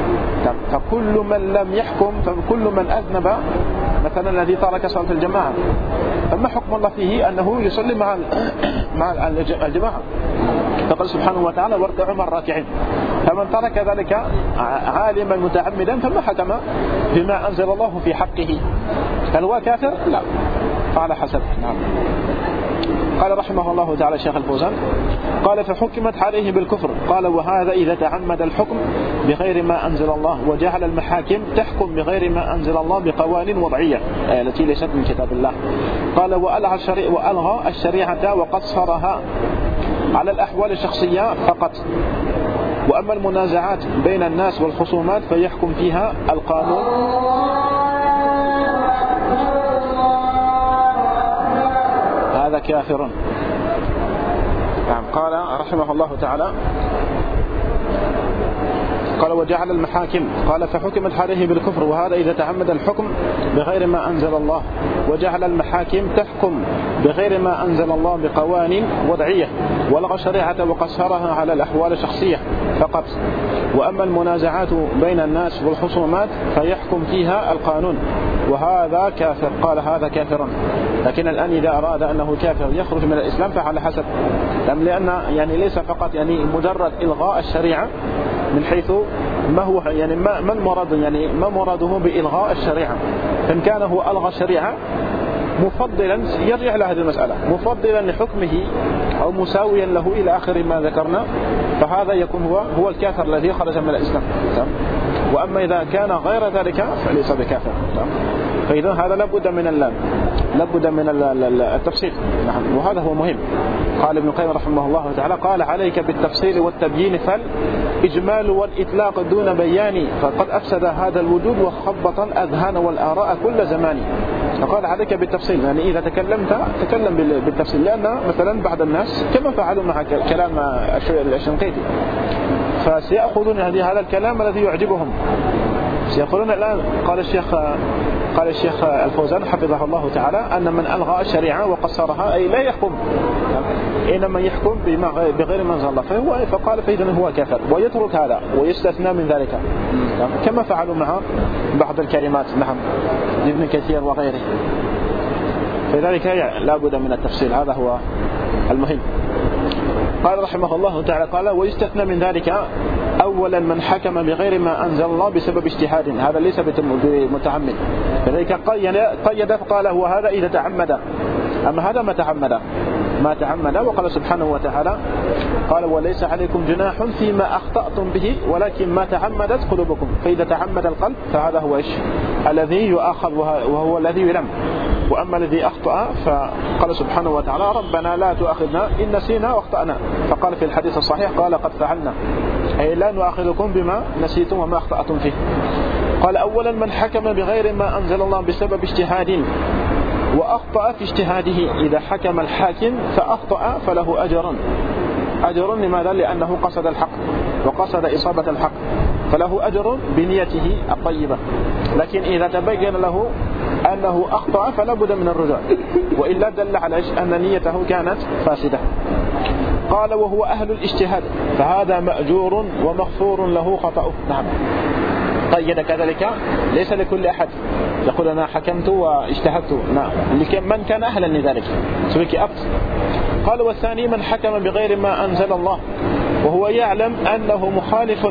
C: فكل من لم يحكم فكل من أذنب مثلا الذي ترك صلاة الجماعة فما حكم الله فيه أنه يصلي مع مع الجماعة فقال سبحانه وتعالى واركعوا مع الراكعين. فمن ترك ذلك عالما متعمدا فما حكم بما أنزل الله في حقه هل هو كافر؟ لا فعلى حسب. نعم. قال رحمه الله تعالى الشيخ الفوزان قال فحكمت عليه بالكفر قال وهذا إذا تعمد الحكم بغير ما أنزل الله وجعل المحاكم تحكم بغير ما أنزل الله بقوانين وضعية التي ليست من كتاب الله. قال وألغى الشريعة, وألغى الشريعة وقصرها على الأحوال الشخصية فقط وأما المنازعات بين الناس والخصومات فيحكم فيها القانون هذا كافر. نعم. قال رحمه الله تعالى قال وجعل المحاكم قال فحكمت عليه بالكفر وهذا إذا تعمد الحكم بغير ما أنزل الله وجعل المحاكم تحكم بغير ما أنزل الله بقوانين وضعية ولغى الشريعة وقصرها على الأحوال الشخصية فقط وأما المنازعات بين الناس والخصومات فيحكم فيها القانون وهذا كافر. قال هذا كافر. لكن الآن إذا أراد أنه كافر يخرج من الإسلام فعلى حسب لأن يعني ليس فقط يعني مجرد إلغاء الشريعة من حيث ما هو يعني ما ما المراد يعني ما مراده بإلغاء الشريعة. فإن كان هو ألغى الشريعة مفضلا يرجع إلى هذه المسألة مفضلا لحكمه أو مساويا له إلى آخر ما ذكرنا فهذا يكون هو هو الكافر الذي خرج من الإسلام. وأما إذا كان غير ذلك فليس بكافر. فإذا هذا لابد من اللام لابد من التفصيل. نعم. وهذا هو مهم. قال ابن القيم رحمه الله تعالى قال عليك بالتفصيل والتبيين فالإجمال والإطلاق دون بيان فقد أفسد هذا الوجود وخبط الأذهان والآراء كل زمان. فقال عليك بالتفصيل يعني إذا تكلمت تكلم بالتفصيل لأن مثلا بعض الناس كما فعلوا مع كلام الشنقيطي فسيأخذون هذا الكلام الذي يعجبهم سيقولون الآن قال الشيخ قال الشيخ الفوزان حفظه الله تعالى أن من ألغى الشريعة وقصرها أي لا يحكم إنما يحكم بما بغير ما أنزل الله فهو فقال فإذا هو كافر ويترك هذا ويستثنى من ذلك كما فعلوا مع بعض الكلمات نعم ابن كثير وغيره. فذلك لا بد من التفصيل. هذا هو المهم. قال رحمه الله تعالى قال ويستثنى من ذلك أولا من حكم بغير ما أنزل الله بسبب اجتهاد، هذا ليس بمتعمد، فذلك قيد فقال هو هذا إذا تعمد، أما هذا ما تعمد ما تعمد وقال سبحانه وتعالى قال وليس عليكم جناح فيما أخطأتم به ولكن ما تعمدت قلوبكم، فإذا تعمد القلب فهذا هو إيش الذي يؤخذ وهو الذي يلم، وأما الذي أخطأ فقال سبحانه وتعالى ربنا لا تؤاخذنا إن نسينا واخطأنا، فقال في الحديث الصحيح قال قد فعلنا، أي لا نؤاخذكم بما نسيتم وما أخطأتم فيه. قال أولا من حكم بغير ما أنزل الله بسبب اجتهاد وأخطأ في اجتهاده، إذا حكم الحاكم فأخطأ فله أجر أجر لماذا؟ لأنه قصد الحق وقصد إصابة الحق، فله أجر بنيته الطيبة، لكن إذا تبين له أنه أخطأ فلا بد من الرجوع، وإلا دل على أن نيته كانت فاسدة. قال وهو أهل الاجتهاد فهذا مأجور ومغفور له خطأه. نعم، قيد كذلك ليس لكل أحد يقول أنا حكمت واجتهدت، نعم، من كان أهلا لذلك سبك أبت. قال والثاني من حكم بغير ما أنزل الله وهو يعلم أنه مخالف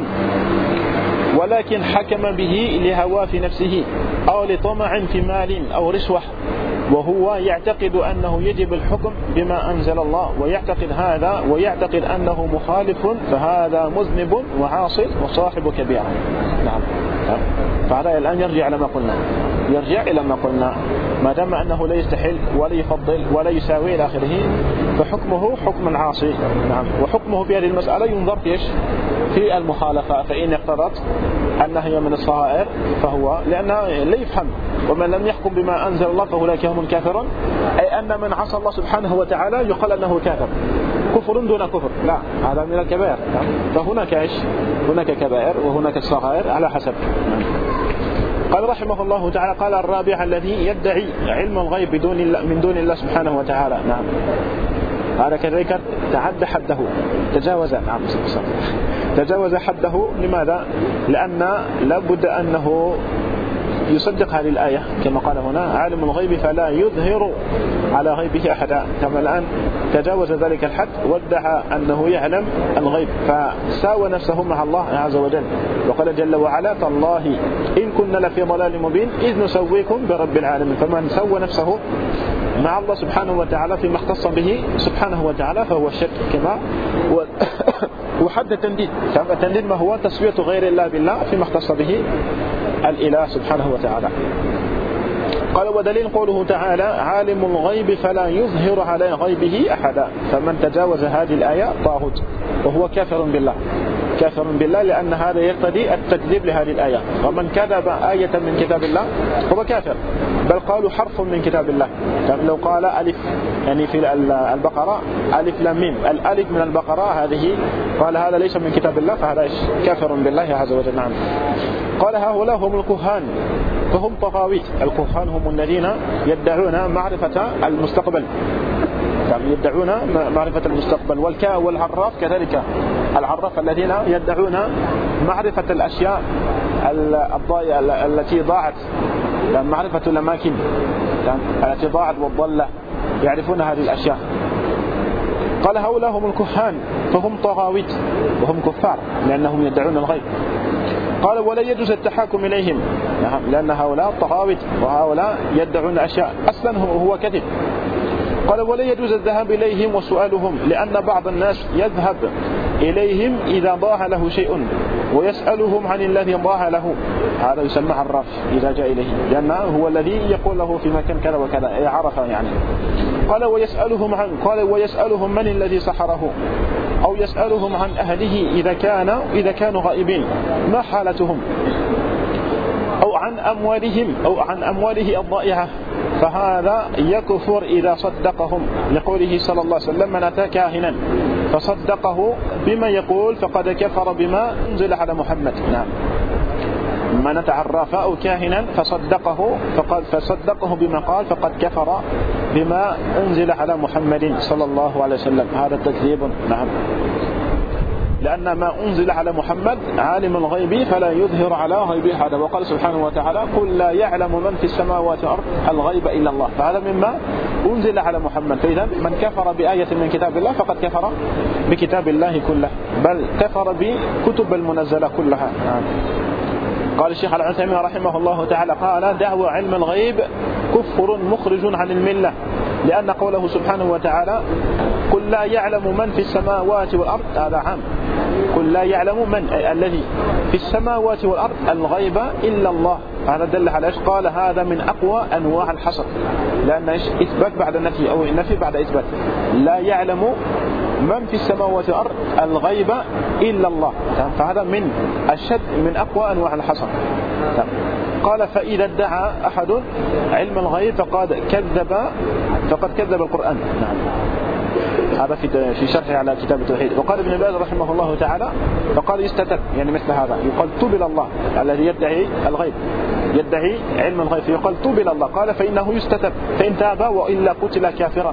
C: ولكن حكم به لهوى في نفسه أو لطمع في مال أو رشوة، وهو يعتقد أنه يجب الحكم بما أنزل الله ويعتقد هذا ويعتقد أنه مخالف، فهذا مذنب وعاصي وصاحب كبيرة. نعم، فهذا الآن يرجع إلى ما قلنا يرجع إلى ما قلنا ما دام أنه لا يستحل ولا يفضل ولا يساوي إلى آخره فحكمه حكم عاصي. نعم، وحكمه في هذه المسألة ينظر فيش في المخالفة، فإن اقتضت أنها هي من الصغائر فهو لأنه لا يفهم، ومن لم يحكم بما أنزل الله فأولئك هم الكافرون، أي أن من عصى الله سبحانه وتعالى يقال أنه كافر، كفر دون كفر، لا هذا من الكبائر. فهناك إيش هناك كبائر وهناك الصغائر على حسب. قال رحمه الله تعالى قال الرابع الذي يدعي علم الغيب بدون الله من دون الله سبحانه وتعالى. نعم، هذا كذلك تعدى حده تجاوز نعم تجاوز حده. لماذا؟ لأن لابد أنه يصدق هذه الآية كما قال هنا عالم الغيب فلا يظهر على غيبه أحدا، كما الآن تجاوز ذلك الحد وادعى أنه يعلم الغيب فساوى نفسه مع الله عز وجل، وقال جل وعلا تالله إن كنا لفي ضلال مبين إذ نسويكم برب العالمين، فمن سوى نفسه مع الله سبحانه وتعالى فيما اختص به سبحانه وتعالى فهو الشرك، كما وحد التنديد. التنديد ما هو تسوية غير الله بالله فيما اختص به الإله سبحانه وتعالى. قال ودليل قوله تعالى عالم الغيب فلا يظهر على غيبه أحدا، فمن تجاوز هذه الآية طاغوت وهو كافر بالله كافر بالله لأن هذا يقتضي التكذيب لهذه الآية، ومن كذب آية من كتاب الله هو كافر، بل قالوا حرف من كتاب الله. لو قال ألف يعني في البقرة ألف لام ميم، الألف من البقرة هذه قال هذا ليس من كتاب الله فهذا كافر بالله عز وجل. نعم. قال هؤلاء هم الكهان فهم طغاويت. الكهان هم الذين يدعون معرفة المستقبل، يدعون معرفة المستقبل. والكا والعراف كذلك، العراف الذين يدعون معرفة الأشياء الضائعة التي ضاعت، معرفة الأماكن التي ضاعت والضلة، يعرفون هذه الأشياء. قال هؤلاء هم الكهان فهم طغاويت وهم كفار لأنهم يدعون الغيب. قال ولا يجوز التحاكم إليهم لأن هؤلاء طغاويت وهؤلاء يدعون أشياء أصلا هو كذب. قال ولا يجوز الذهاب إليهم وسؤالهم لأن بعض الناس يذهب إليهم إذا ضاع له شيء ويسألهم عن الذي ضاع له، هذا يسمى عراف إذا جاء إليه لأنه هو الذي يقول له في مكان كذا وكذا عرف يعني. قال ويسألهم عن قال ويسألهم من الذي سحره، أو يسألهم عن أهله إذا كان إذا كانوا غائبين ما حالتهم، أو عن أموالهم أو عن أمواله الضائعة، فهذا يكفر إذا صدقهم، لقوله صلى الله عليه وسلم من أتى كاهنا فصدقه بما يقول فقد كفر بما أنزل على محمد. نعم، من أتى عرافا أو كاهنا فصدقه فقد فصدقه بما قال فقد كفر بما أنزل على محمد صلى الله عليه وسلم، هذا تكذيب. نعم، لأن لأن ما أنزل على محمد عالم الغيب فلا يظهر على غيبه أحدا. وقال سبحانه وتعالى قل لا يعلم من في السماوات والأرض الغيب إلا الله. فهذا مما أنزل على محمد. فإذا من كفر بآية من كتاب الله فقد كفر بكتاب الله كله، بل كفر بكتب المنزلة كلها. قال الشيخ العثيمين رحمه الله تعالى قال دعوى علم الغيب كفر مخرج عن الملة، لأن قوله سبحانه وتعالى قل لا يعلم من في السماوات والأرض هذا عام، قل لا يعلم من الذي في السماوات والأرض الغيب إلا الله. هذا دل على إيش؟ قال هذا من أقوى أنواع الحصر، لأن إيش؟ إثبات بعد النفي أو النفي بعد إثبات. لا يعلم من في السماوات والأرض الغيب إلا الله، فهذا من أشد من أقوى أنواع الحصر. قال فإذا ادعى أحد علم الغيب فقد كذب فقد كذب القرآن. نعم. هذا في في شرحه على كتاب التوحيد. وقال ابن باز رحمه الله تعالى فقال يستتب، يعني مثل هذا يقال توب إلى الله الذي يدعي الغيب، يدعي علم الغيب يقال توب إلى الله. قال فإنه يستتب فإن تاب وإلا قتل كافرا.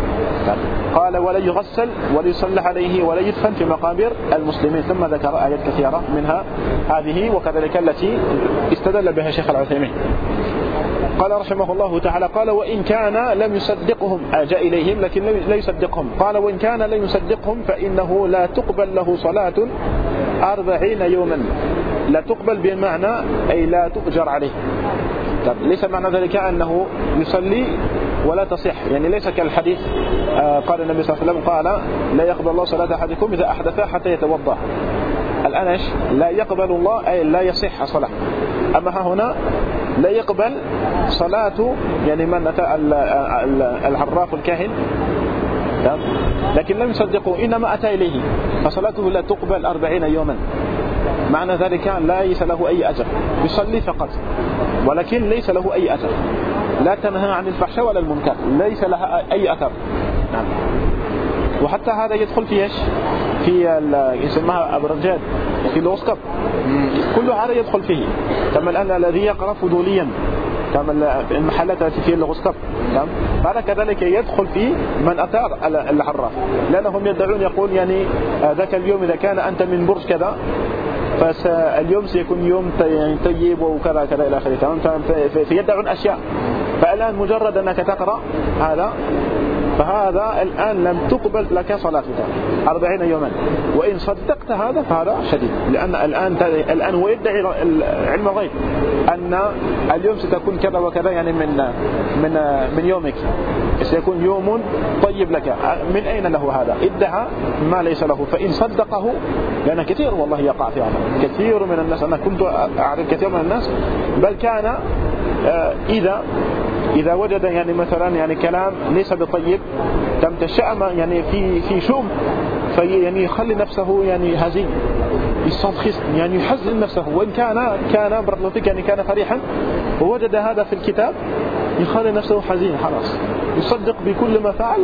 C: قال ولا يغسل ولا يصلى عليه ولا يدفن في مقابر المسلمين. ثم ذكر آيات كثيرة منها هذه وكذلك التي استدل بها شيخ العثيمين. قال رحمه الله تعالى قال وإن كان لم يصدقهم، جاء إليهم لكن لا يصدقهم. قال وإن كان لم يصدقهم فإنه لا تقبل له صلاة أربعين يوما. لا تقبل بمعنى أي لا تؤجر عليه. طب ليس معنى ذلك أنه يصلي ولا تصح، يعني ليس كالحديث آه قال النبي صلى الله عليه وسلم قال لا يقبل الله صلاة أحدكم إذا أحدث حتى يتوضأ. الآن إيش؟ لا يقبل الله أي لا يصح صلاة. أما هنا لا يقبل صلاة يعني من أتى العراف الكاهن، لكن لم يصدقوا إنما أتى إليه فصلاته لا تقبل أربعين يوما. معنى ذلك ليس له أي أجر، يصلي فقط ولكن ليس له أي أثر، لا تنهى عن الفحشاء ولا المنكر، ليس لها أي أثر. نعم. وحتى هذا يدخل في ايش؟ في يسمى أبرجاد في الوسكب، كل هذا يدخل فيه. كما الآن الذي يقرأ فضوليا كما المحلات التي في الوسكب، هذا كذلك يدخل في من أثار العراف، لأنهم يدعون يقول يعني ذاك اليوم إذا كان أنت من برج كذا فاليوم سيكون يوم طيب وكذا كذا إلى آخره، تمام. فيدعون أشياء، فالآن مجرد أنك تقرأ هذا فهذا الآن لم تقبل لك صلاتك أربعين يوما، وإن صدقت هذا فهذا شديد، لأن الآن الآن هو يدعي علم الغيب أن اليوم ستكون كذا وكذا، يعني من من من يومك سيكون يوم طيب لك. من أين له هذا؟ ادعى ما ليس له. فإن صدقه، لأن كثير والله يقع في هذا، كثير من الناس، أنا كنت أعرف كثير من الناس، بل كان إذا إذا وجد يعني مثلا يعني كلام ليس بطيب تم تشأم يعني في في شوم، في يعني يخلي نفسه يعني هزيل، يستخف يعني يحزن نفسه، وإن كان كان برضه يعني كان فرحا ووجد هذا في الكتاب يخلي نفسه حزين، خلاص يصدق بكل ما فعل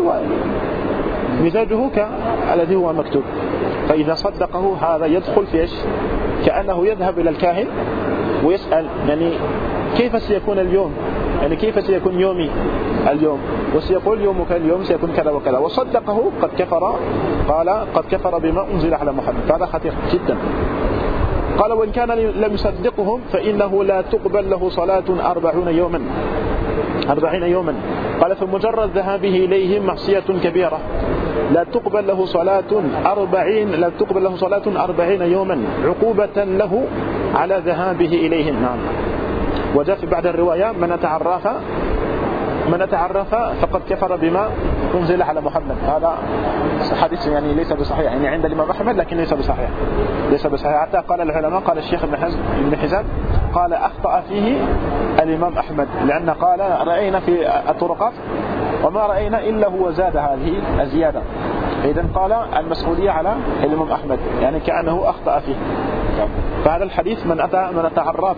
C: ومزاجه كالذي هو مكتوب. فإذا صدقه هذا يدخل في إيش؟ كأنه يذهب إلى الكاهن ويسأل يعني كيف سيكون اليوم، يعني كيف سيكون يومي اليوم، وسيقول يومك اليوم سيكون كذا وكذا، وصدقه قد كفر، قال قد كفر بما أنزل على محمد. هذا خطير جدا. قال وإن كان لم يصدقهم فإنه لا تقبل له صلاة أربعين يوما أربعين يوما. قال فمجرد ذهابه إليهم معصية كبيرة، لا تقبل له صلاة أربعين لا تقبل له صلاة أربعين يوما عقوبة له على ذهابه إليهم. نعم. وجاء في بعض الرواية من تعرف من تعرف فقد كفر بما أنزل على محمد. هذا حديث يعني ليس بصحيح، يعني عند الإمام أحمد لكن ليس بصحيح ليس بصحيح حتى قال العلماء، قال الشيخ ابن حزام قال أخطأ فيه الإمام أحمد، لأن قال رأينا في الطرقات وما رأينا إلا هو زاد هذه الزيادة، إذن قال المسؤولية على الإمام أحمد، يعني كأنه أخطأ فيه. فهذا الحديث من أتى من تعرف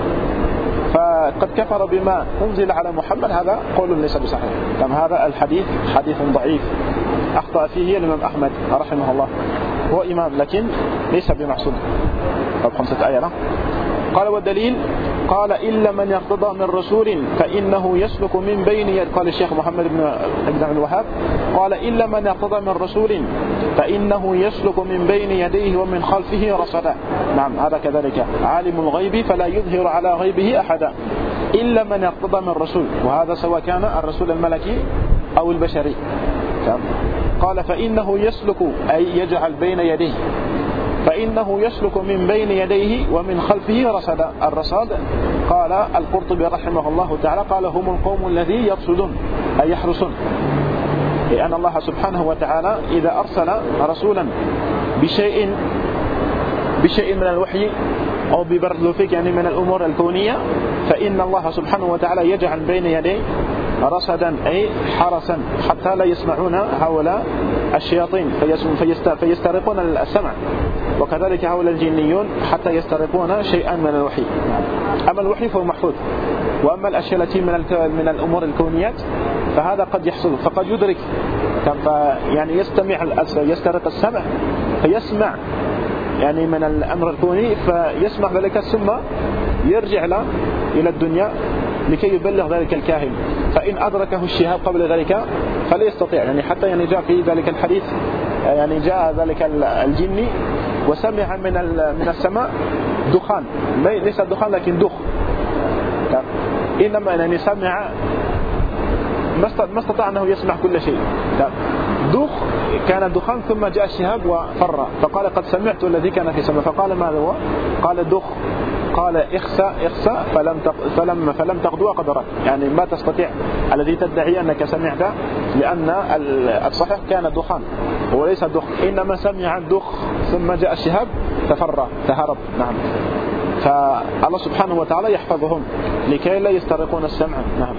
C: فقد كفر بما أنزل على محمد، هذا قول ليس بصحيح. كما هذا الحديث حديث ضعيف أخطأ فيه الإمام أحمد رحمه الله، هو إمام لكن ليس بمعصوم. طب خمسة آية قال والدليل قال إلا من يرتضى من رسول فإنه يسلك من بين يد قال الشيخ محمد بن عبد الوهاب قال إلا من يرتضى من رسول فإنه يسلك من بين يديه ومن خلفه رصدا. نعم هذا كذلك عالم الغيب فلا يظهر على غيبه أحدا إلا من يرتضى من رسول، وهذا سواء كان الرسول الملكي أو البشري. قال فإنه يسلك أي يجعل بين يديه، فإنه يسلك من بين يديه ومن خلفه رصدا. الرصاد قال القرطبي رحمه الله تعالى قال هم القوم الذي يرصدون أي يحرسون، لأن الله سبحانه وتعالى إذا أرسل رسولا بشيء بشيء من الوحي أو ببرد فيك يعني من الأمور الكونية، فإن الله سبحانه وتعالى يجعل بين يديه رصدا أي حرسا حتى لا يسمعون هؤلاء الشياطين فيسترقون السمع، وكذلك هؤلاء الجنيون حتى يسترقون شيئا من الوحي. أما الوحي فهو محفوظ، وأما الأشياء التي من من الأمور الكونيات فهذا قد يحصل، فقد يدرك يعني يستمع يسترق السمع فيسمع يعني من الأمر الكوني فيسمع ذلك ثم يرجع له إلى الدنيا لكي يبلغ ذلك الكاهن، فإن أدركه الشهاب قبل ذلك فلا يستطيع يعني حتى يعني جاء في ذلك الحديث يعني جاء ذلك الجني وسمع من من السماء دخان، ليس دخان لكن دخ، إنما يعني سمع ما استطاع أنه يسمع كل شيء، دخ كان دخان ثم جاء الشهاب وفر فقال قد سمعت الذي كان في السماء، فقال ماذا هو؟ قال دخ، قال اخسأ اخسأ فلم فلم فلم تغدو قدرك، يعني ما تستطيع الذي تدعي أنك سمعت، لأن الصحيح كان دخان وليس دخ، إنما سمع دخ ثم جاء الشهاب ففر تهرب. نعم فالله سبحانه وتعالى يحفظهم لكي لا يسترقون السمع. نعم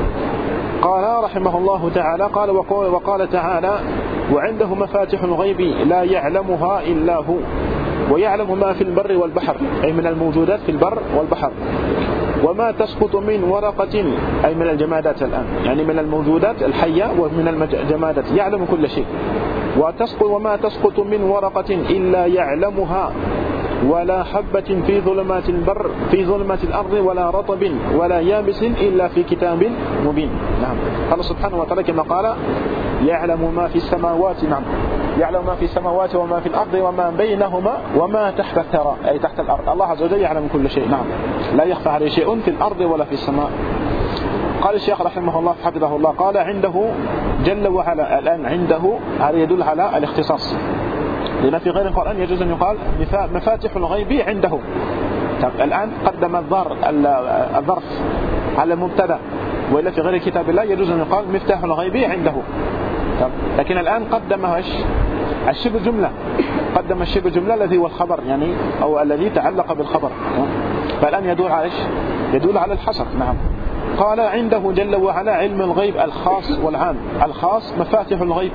C: قال رحمه الله تعالى قال وقال, وقال تعالى وعنده مفاتح الغيب لا يعلمها إلا هو ويعلم ما في البر والبحر أي من الموجودات في البر والبحر، وما تسقط من ورقة أي من الجمادات الآن يعني من الموجودات الحية ومن الجمادات يعلم كل شيء، وتسقط وما تسقط من ورقة إلا يعلمها ولا حبة في ظلمات البر في ظلمات الأرض ولا رطب ولا يابس إلا في كتاب مبين. نعم قال سبحانه وتعالى كما قال يعلم ما في السماوات، نعم يعلم ما في السماوات وما في الأرض وما بينهما وما تحت الثرى أي تحت الأرض، الله عز وجل يعلم كل شيء. نعم لا يخفى عليه شيء في الأرض ولا في السماء. قال الشيخ رحمه الله حفظه الله قال عنده جل وعلا، الآن عنده هذا يدل على الاختصاص، لأن في غير القرآن يجوز أن يقال مفاتح الغيب عنده. الآن قدم الظرف على المبتدا، وإلا في غير كتاب الله يجوز أن يقال مفتاح الغيب عنده، لكن الآن قدم الشبه جملة، قدم الشبه جملة الذي هو الخبر يعني أو الذي تعلق بالخبر، فالآن يدل على يدل على الحصر. نعم قال عنده جل وعلا علم الغيب الخاص والعام. الخاص مفاتح الغيب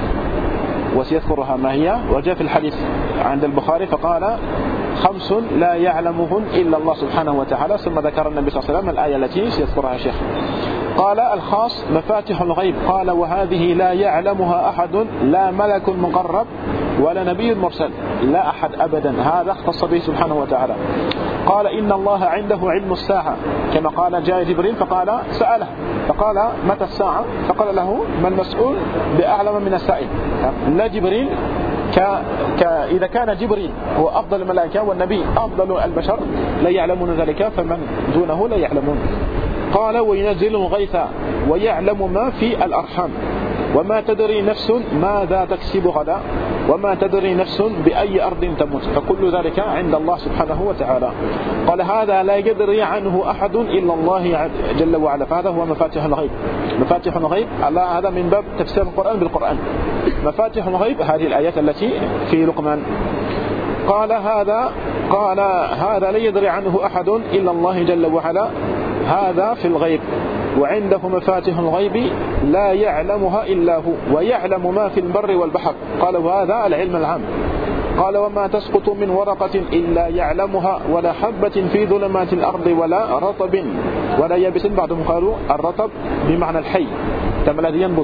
C: وسيذكرها ما هي، وجاء في الحديث عند البخاري فقال خمس لا يعلمهن إلا الله سبحانه وتعالى، ثم ذكر النبي صلى الله عليه وسلم الآية التي سيذكرها الشيخ. قال الخاص مفاتح الغيب قال وهذه لا يعلمها أحد لا ملك مقرب ولا نبي مرسل، لا أحد أبدا، هذا اختص به سبحانه وتعالى. قال إن الله عنده علم الساعة كما قال جاء جبريل فقال سأله فقال متى الساعة فقال له ما المسؤول بأعلم من السائل. لا جبريل ك... ك... إذا كان جبريل هو أفضل الملائكة والنبي أفضل البشر لا يعلمون ذلك، فمن دونه لا يعلمون. قال وينزل الغيث ويعلم ما في الأرحام وما تدري نفس ماذا تكسب غدا وما تدري نفس بأي أرض تموت، فكل ذلك عند الله سبحانه وتعالى. قال هذا لا يدري عنه أحد إلا الله جل وعلا، فهذا هو مفاتيح الغيب. مفاتيح الغيب هذا من باب تفسير القرآن بالقرآن. مفاتيح الغيب هذه الآيات التي في لقمان. قال هذا قال هذا لا يدري عنه أحد إلا الله جل وعلا، هذا في الغيب. وعنده مفاتيح الغيب لا يعلمها إلا هو ويعلم ما في البر والبحر. قال وهذا العلم العام. قال وما تسقط من ورقة إلا يعلمها ولا حبة في ظلمات الأرض ولا رطب ولا يابس. بعضهم قالوا الرطب بمعنى الحي تم الذي ينبت،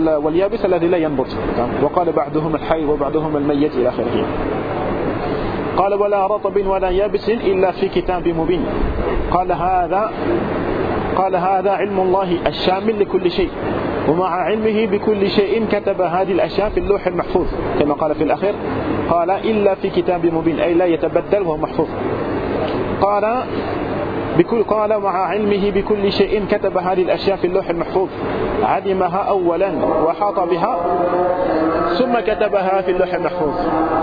C: واليابس الذي لا ينبت، وقال بعضهم الحي وبعضهم الميت إلى آخره. قال ولا رطب ولا يابس إلا في كتاب مبين. قال هذا قال هذا علم الله الشامل لكل شيء، ومع علمه بكل شيء كتب هذه الأشياء في اللوح المحفوظ كما قال في الأخير. قال إلا في كتاب مبين أي لا يتبدل وهو محفوظ. قال بكل قال مع علمه بكل شيء كتب هذه الأشياء في اللوح المحفوظ، علمها أولا وحاط بها ثم كتبها في اللوح المحفوظ.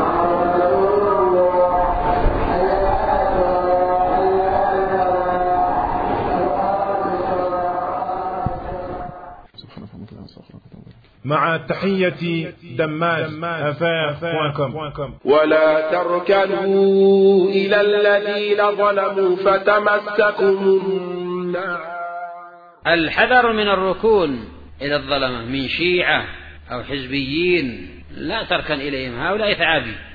D: مع تحية دماج أفاق.
E: ولا تركنوا إلى الذين ظلموا فتمسكم النار.
F: الحذر من الركون إلى الظلمة من شيعة أو حزبيين، لا تركن إليهم، هؤلاء ثعابي.